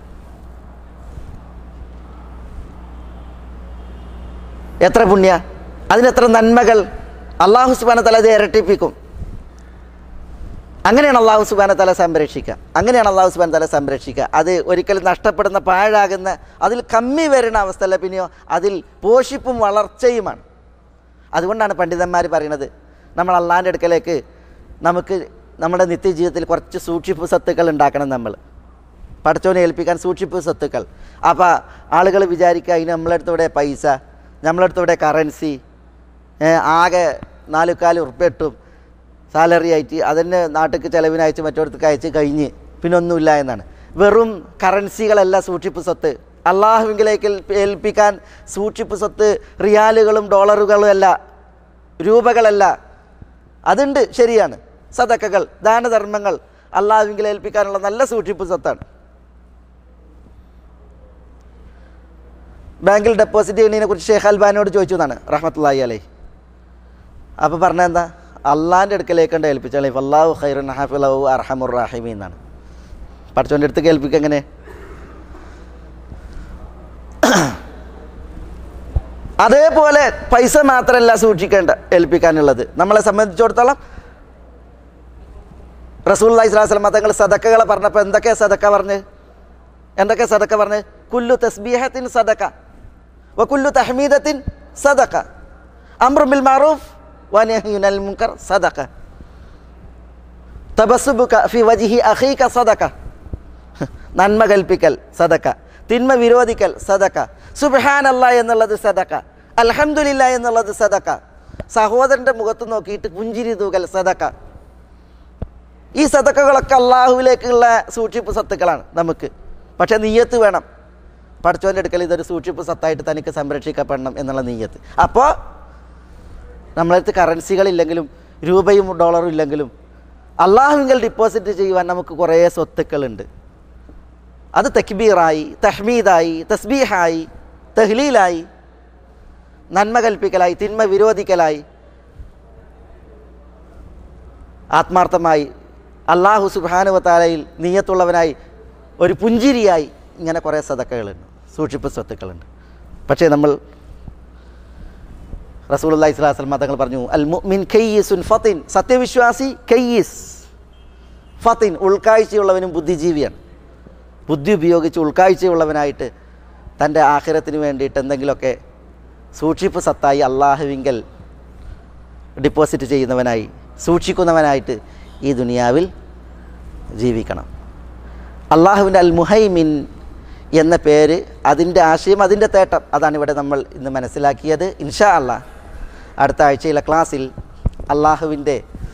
എത്ര പുണ്യ, അതിനെത്ര നന്മകൾ. അള്ളാഹു സുബ്ഹാനഹു വ തആല അത് ഇരട്ടിപ്പിക്കും. അങ്ങനെയാണ് അള്ളാഹു സുബ്ഹാനഹു വ തആല സംരക്ഷിക്കുക. അങ്ങനെയാണ് അള്ളാഹു സുബ്ഹാനഹു വ തആല സംരക്ഷിക്കുക. അത് ഒരിക്കലും നഷ്ടപ്പെടുന്ന, പാഴാകുന്ന, അതിൽ കമ്മി വരുന്ന അവസ്ഥയല്ല, പിന്നെയോ അതിൽ പോഷിപ്പും വളർച്ചയുമാണ്. അതുകൊണ്ടാണ് പണ്ഡിതന്മാർ പറയുന്നത്, നമ്മൾ അള്ളാഹിൻ്റെ അടുക്കലേക്ക് നമുക്ക് നമ്മുടെ നിത്യജീവിതത്തിൽ കുറച്ച് സൂക്ഷിപ്പ് സ്വത്തുക്കൾ ഉണ്ടാക്കണം. നമ്മൾ പടച്ചോനെ ഏൽപ്പിക്കാൻ സൂക്ഷിപ്പ് സ്വത്തുക്കൾ. അപ്പോൾ ആളുകൾ വിചാരിക്കുക അതിന് നമ്മളടുത്തൂടെ പൈസ, നമ്മളടുത്തൂടെ കറൻസി, ആകെ നാലുകാല് ഉറുപ്പ്യ ഇട്ടും സാലറി ആയിട്ട് അതിന് നാട്ടിലേക്ക് ചിലവിനയച്ച് മറ്റൊരിടത്തേക്ക് അയച്ച് കഴിഞ്ഞ് പിന്നെ ഒന്നുമില്ല എന്നാണ്. വെറും കറൻസികളല്ല സൂക്ഷിപ്പ് സ്വത്ത്. അള്ളാഹുവിലേക്ക് ഏൽപ്പിക്കാൻ സൂക്ഷിപ്പ് സ്വത്ത് റിയാലുകളും ഡോളറുകളും അല്ല, രൂപകളല്ല. അതുണ്ട്, ശരിയാണ്. സദക്കകൾ, ദാനധർമ്മങ്ങൾ അള്ളാഹുവിങ്കിൽ ഏൽപ്പിക്കാനുള്ള നല്ല സൂക്ഷിപ്പ് സ്വത്താണ്. ബാങ്കിൽ ഡെപ്പോസിറ്റ് ചെയ്യുന്നതിനെ കുറിച്ച് ഷെയ്ഖ് അൽബാനിയോട് ചോദിച്ചു എന്നാണ് റഹ്മത്തുള്ളാഹി അലൈഹി. അപ്പോൾ പറഞ്ഞാൽ എന്താ? അള്ളാഹിൻ്റെ അടുക്കലേക്കുണ്ട് ഏൽപ്പിച്ചാൽ അല്ലാഹു ഖൈറുൻ ഹാഫിളഹു അർഹമുർ റഹീമീൻ എന്നാണ്. പഠിച്ചവൻ്റെ അടുത്തേക്ക് ഏൽപ്പിക്കുക എങ്ങനെ? അതേപോലെ പൈസ മാത്രമല്ല സൂക്ഷിക്കേണ്ട ഏൽപ്പിക്കാനുള്ളത്. നമ്മളെ സംബന്ധിച്ചിടത്തോളം റസൂലുള്ളാഹി സ്വല്ലല്ലാഹു അലൈഹി വസല്ലം തങ്ങൾ സദക്കകളെ പറഞ്ഞപ്പോൾ എന്തൊക്കെ സദക്ക പറഞ്ഞ് എന്തൊക്കെ സദക്ക പറഞ്ഞ്? കുല്ലു തസ്ബീഹത്തിൻ സദക്ക വ കുല്ലു തഹ്മീദത്തിൻ സദക്ക, അംറു ബിൽ മഅറൂഫ് വനഹ്യുനൽ മുൻകർ സദഖ. തബസ്സുബുക ഫി വജ്ഹി അഖീക സദഖ. നന്മ കൽപ്പിക്കൽ സദഖ, തിന്മ വിരോധിക്കൽ സദഖ, സുബ്ഹാനല്ലാഹ് എന്നുള്ളത് സദഖ, അൽഹംദുലില്ലാഹ് എന്നുള്ളത് സദഖ, സഹോദരൻ്റെ മുഖത്ത് നോക്കിയിട്ട് പുഞ്ചിരി തൂകൽ സദഖ. ഈ സദഖകളൊക്കെ അള്ളാഹുവിലേക്കുള്ള സൂക്ഷിപ്പ് സത്തുക്കളാണ് നമുക്ക്. പക്ഷേ നീയത്ത് വേണം. പടച്ചോൻ്റെ അടുക്കൽ ഇതൊരു സൂക്ഷിപ്പ് സത്തായിട്ട് തനിക്ക് സംരക്ഷിക്കപ്പെടണം എന്നുള്ള നീയത്ത്. അപ്പോൾ നമ്മളടുത്ത് കറൻസികളില്ലെങ്കിലും രൂപയും ഡോളറും ഇല്ലെങ്കിലും അള്ളാഹുവിൽ ഡിപ്പോസിറ്റ് ചെയ്യുവാൻ നമുക്ക് കുറേ സ്വത്തുക്കളുണ്ട്. അത് തക്ബീറായി, തഹ്മീദായി, തസ്ബീഹായി, തഹ്ലീലായി, നന്മ കൽപ്പിക്കലായി, തിന്മ വിരോധിക്കലായി, ആത്മാർത്ഥമായി അള്ളാഹു സുബ്ഹാനഹു വ തആലയിൽ നിയ്യത്തുള്ളവനായി ഒരു പുഞ്ചിരിയായി, ഇങ്ങനെ കുറേ സദഖകളുണ്ട്, സൂക്ഷിപ്പ് സ്വത്തുക്കളുണ്ട്. പക്ഷേ നമ്മൾ റസൂലുള്ളാഹി സ്വല്ലല്ലാഹു അലൈഹി വസല്ലം തങ്ങൾ പറഞ്ഞു, അൽ മുഅ്മിൻ കയ്യിസുൻ ഫത്തിൻ, സത്യവിശ്വാസി കയ്യിസ്, ഫത്തിൻ ഉൾക്കാഴ്ചയുള്ളവനും ബുദ്ധിജീവിയാണ്. ബുദ്ധി ഉപയോഗിച്ച് ഉൾക്കാഴ്ചയുള്ളവനായിട്ട് തൻ്റെ ആഖിറത്തിന് വേണ്ടിയിട്ട് എന്തെങ്കിലുമൊക്കെ സൂക്ഷിപ്പ് സത്തായി അള്ളാഹുവിങ്കൽ ഡിപ്പോസിറ്റ് ചെയ്യുന്നവനായി, സൂക്ഷിക്കുന്നവനായിട്ട് ഈ ദുനിയാവിൽ ജീവിക്കണം. അള്ളാഹുവിൻ്റെ അൽ മുഹൈമിൻ എന്ന പേര്, അതിൻ്റെ ആശയം, അതിൻ്റെ തേട്ടം, അതാണ് ഇവിടെ നമ്മൾ ഇന്ന് മനസ്സിലാക്കിയത്. ഇൻഷാ അല്ലാഹ് അടുത്ത ആഴ്ചയിലെ ക്ലാസ്സിൽ അള്ളാഹുവിൻ്റെ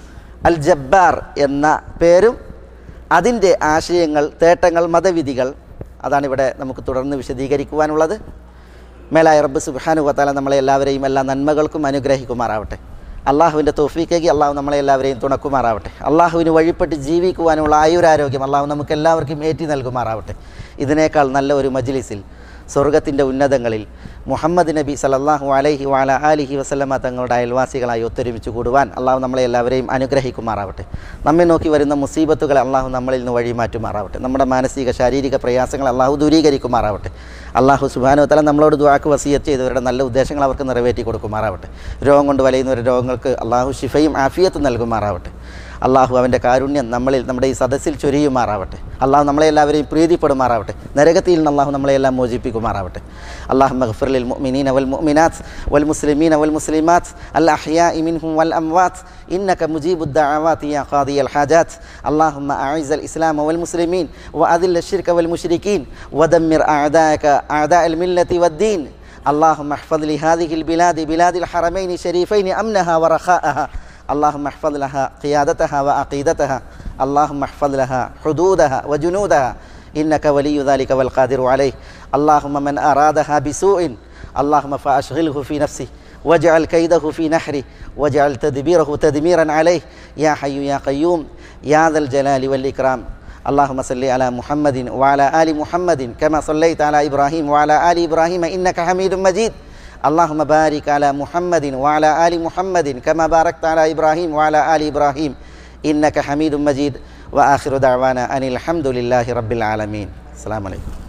അൽ ജബ്ബാർ എന്ന പേരും അതിൻ്റെ ആശയങ്ങൾ, തേട്ടങ്ങൾ, മതവിധികൾ, അതാണ് ഇവിടെ നമുക്ക് തുടർന്ന് വിശദീകരിക്കുവാനുള്ളത്. മേലായ റബ്ബ് സുബ്ഹാനഹു വ തആല നമ്മളെ എല്ലാവരെയും എല്ലാ നന്മകൾക്കും അനുഗ്രഹിക്കുമാറാവട്ടെ. അള്ളാഹുവിൻ്റെ തൗഫീഖേകി അള്ളാഹു നമ്മളെ എല്ലാവരെയും തുണക്കുമാറാവട്ടെ. അള്ളാഹുവിന് വഴിപ്പെട്ട് ജീവിക്കുവാനുള്ള ആയുരാരോഗ്യം അള്ളാഹു നമുക്ക് എല്ലാവർക്കും ഏറ്റി നൽകുമാറാവട്ടെ. ഇതിനേക്കാൾ നല്ല ഒരു മജ്ലിസിൽ, സ്വർഗത്തിൻ്റെ ഉന്നതങ്ങളിൽ മുഹമ്മദ് നബി സല്ലല്ലാഹു അലൈഹി വഅല ആലിഹി വസല്ലമ തങ്ങളുടെ അയൽവാസികളായി ഒത്തൊരുമിച്ച് കൂടുവാൻ അള്ളാഹു നമ്മളെ എല്ലാവരെയും അനുഗ്രഹിക്കുമാറാവട്ടെ. നമ്മെ നോക്കി വരുന്ന മുസീബത്തുകളെ അള്ളാഹു നമ്മളിൽ നിന്ന് വഴിമാറ്റുമാറാവട്ടെ. നമ്മുടെ മാനസിക ശാരീരിക പ്രയാസങ്ങൾ അള്ളാഹു ദൂരീകരിക്കുമാറാവട്ടെ. അള്ളാഹു സുബ്ഹാനഹു വ തആല നമ്മളോട് ദുആക്ക് വസിയത്ത് ചെയ്തവരുടെ നല്ല ഉദ്ദേശങ്ങൾ അവർക്ക് നിറവേറ്റി കൊടുക്കുമാറാവട്ടെ. രോഗം കൊണ്ട് വലയുന്നവരുടെ രോഗങ്ങൾക്ക് അള്ളാഹു ശിഫയും ആഫിയത്തും നൽകുമാറാവട്ടെ. അള്ളാഹു അവൻ്റെ കാരുണ്യം നമ്മളിൽ, നമ്മുടെ ഈ സദസ്സിൽ ചൊരിയുമാറാവട്ടെ. അള്ളാഹു നമ്മളെ എല്ലാവരെയും പ്രീതിപ്പെടുമാറാവട്ടെ. നരകത്തിൽ നിന്ന് അള്ളാഹു നമ്മളെല്ലാം മോചിപ്പിക്കുമാറാവട്ടെ. അല്ലാഹുമ്മ ഗ്ഫിർ ലിൽ മുഅ്മിനീന വൽ മുഅ്മിനാത്ത് വൽ മുസ്ലിമീന വൽ മുസ്ലിമാത്ത് അൽ അഹ്യാഇ മിൻഹും വൽ അംവാത്ത് ഇന്നക മുജീബുദ് ദഅവാതി യാ ഖാദിയൽ ഹാജാത്ത്. അല്ലാഹുമ്മ അഇസ്സൽ ഇസ്ലാമ വൽ മുസ്ലിമീൻ വഅദില്ല ശിർക വൽ മുശ്രികീൻ വദമ്മിർ അഅദാഅക അഅദാഅൽ മില്ലത്തി വദ്ദീൻ. اللهم احفظ لهذه البلاد بلاد الحرمين الشريفين أمنها ورخاءها. اللهم احفظ لها قيادتها وعقيدتها. اللهم احفظ لها حدودها وجنودها إنك ولي ذلك والقادر عليه. اللهم من أرادها بسوء اللهم فأشغله في نفسه واجعل كيده في نحره واجعل تدبيره تدميرا عليه يا حي يا قيوم يا ذا الجلال والإكرام. اللهم صل على محمد وعلى آل محمد كما صليت على إبراهيم وعلى آل إبراهيم إنك حميد مجيد. اللهم بارك على محمد وعلى آل محمد كما باركت على إبراهيم وعلى آل إبراهيم إنك حميد مجيد. وآخر دعوانا أن الحمد لله رب العالمين. السلام عليكم.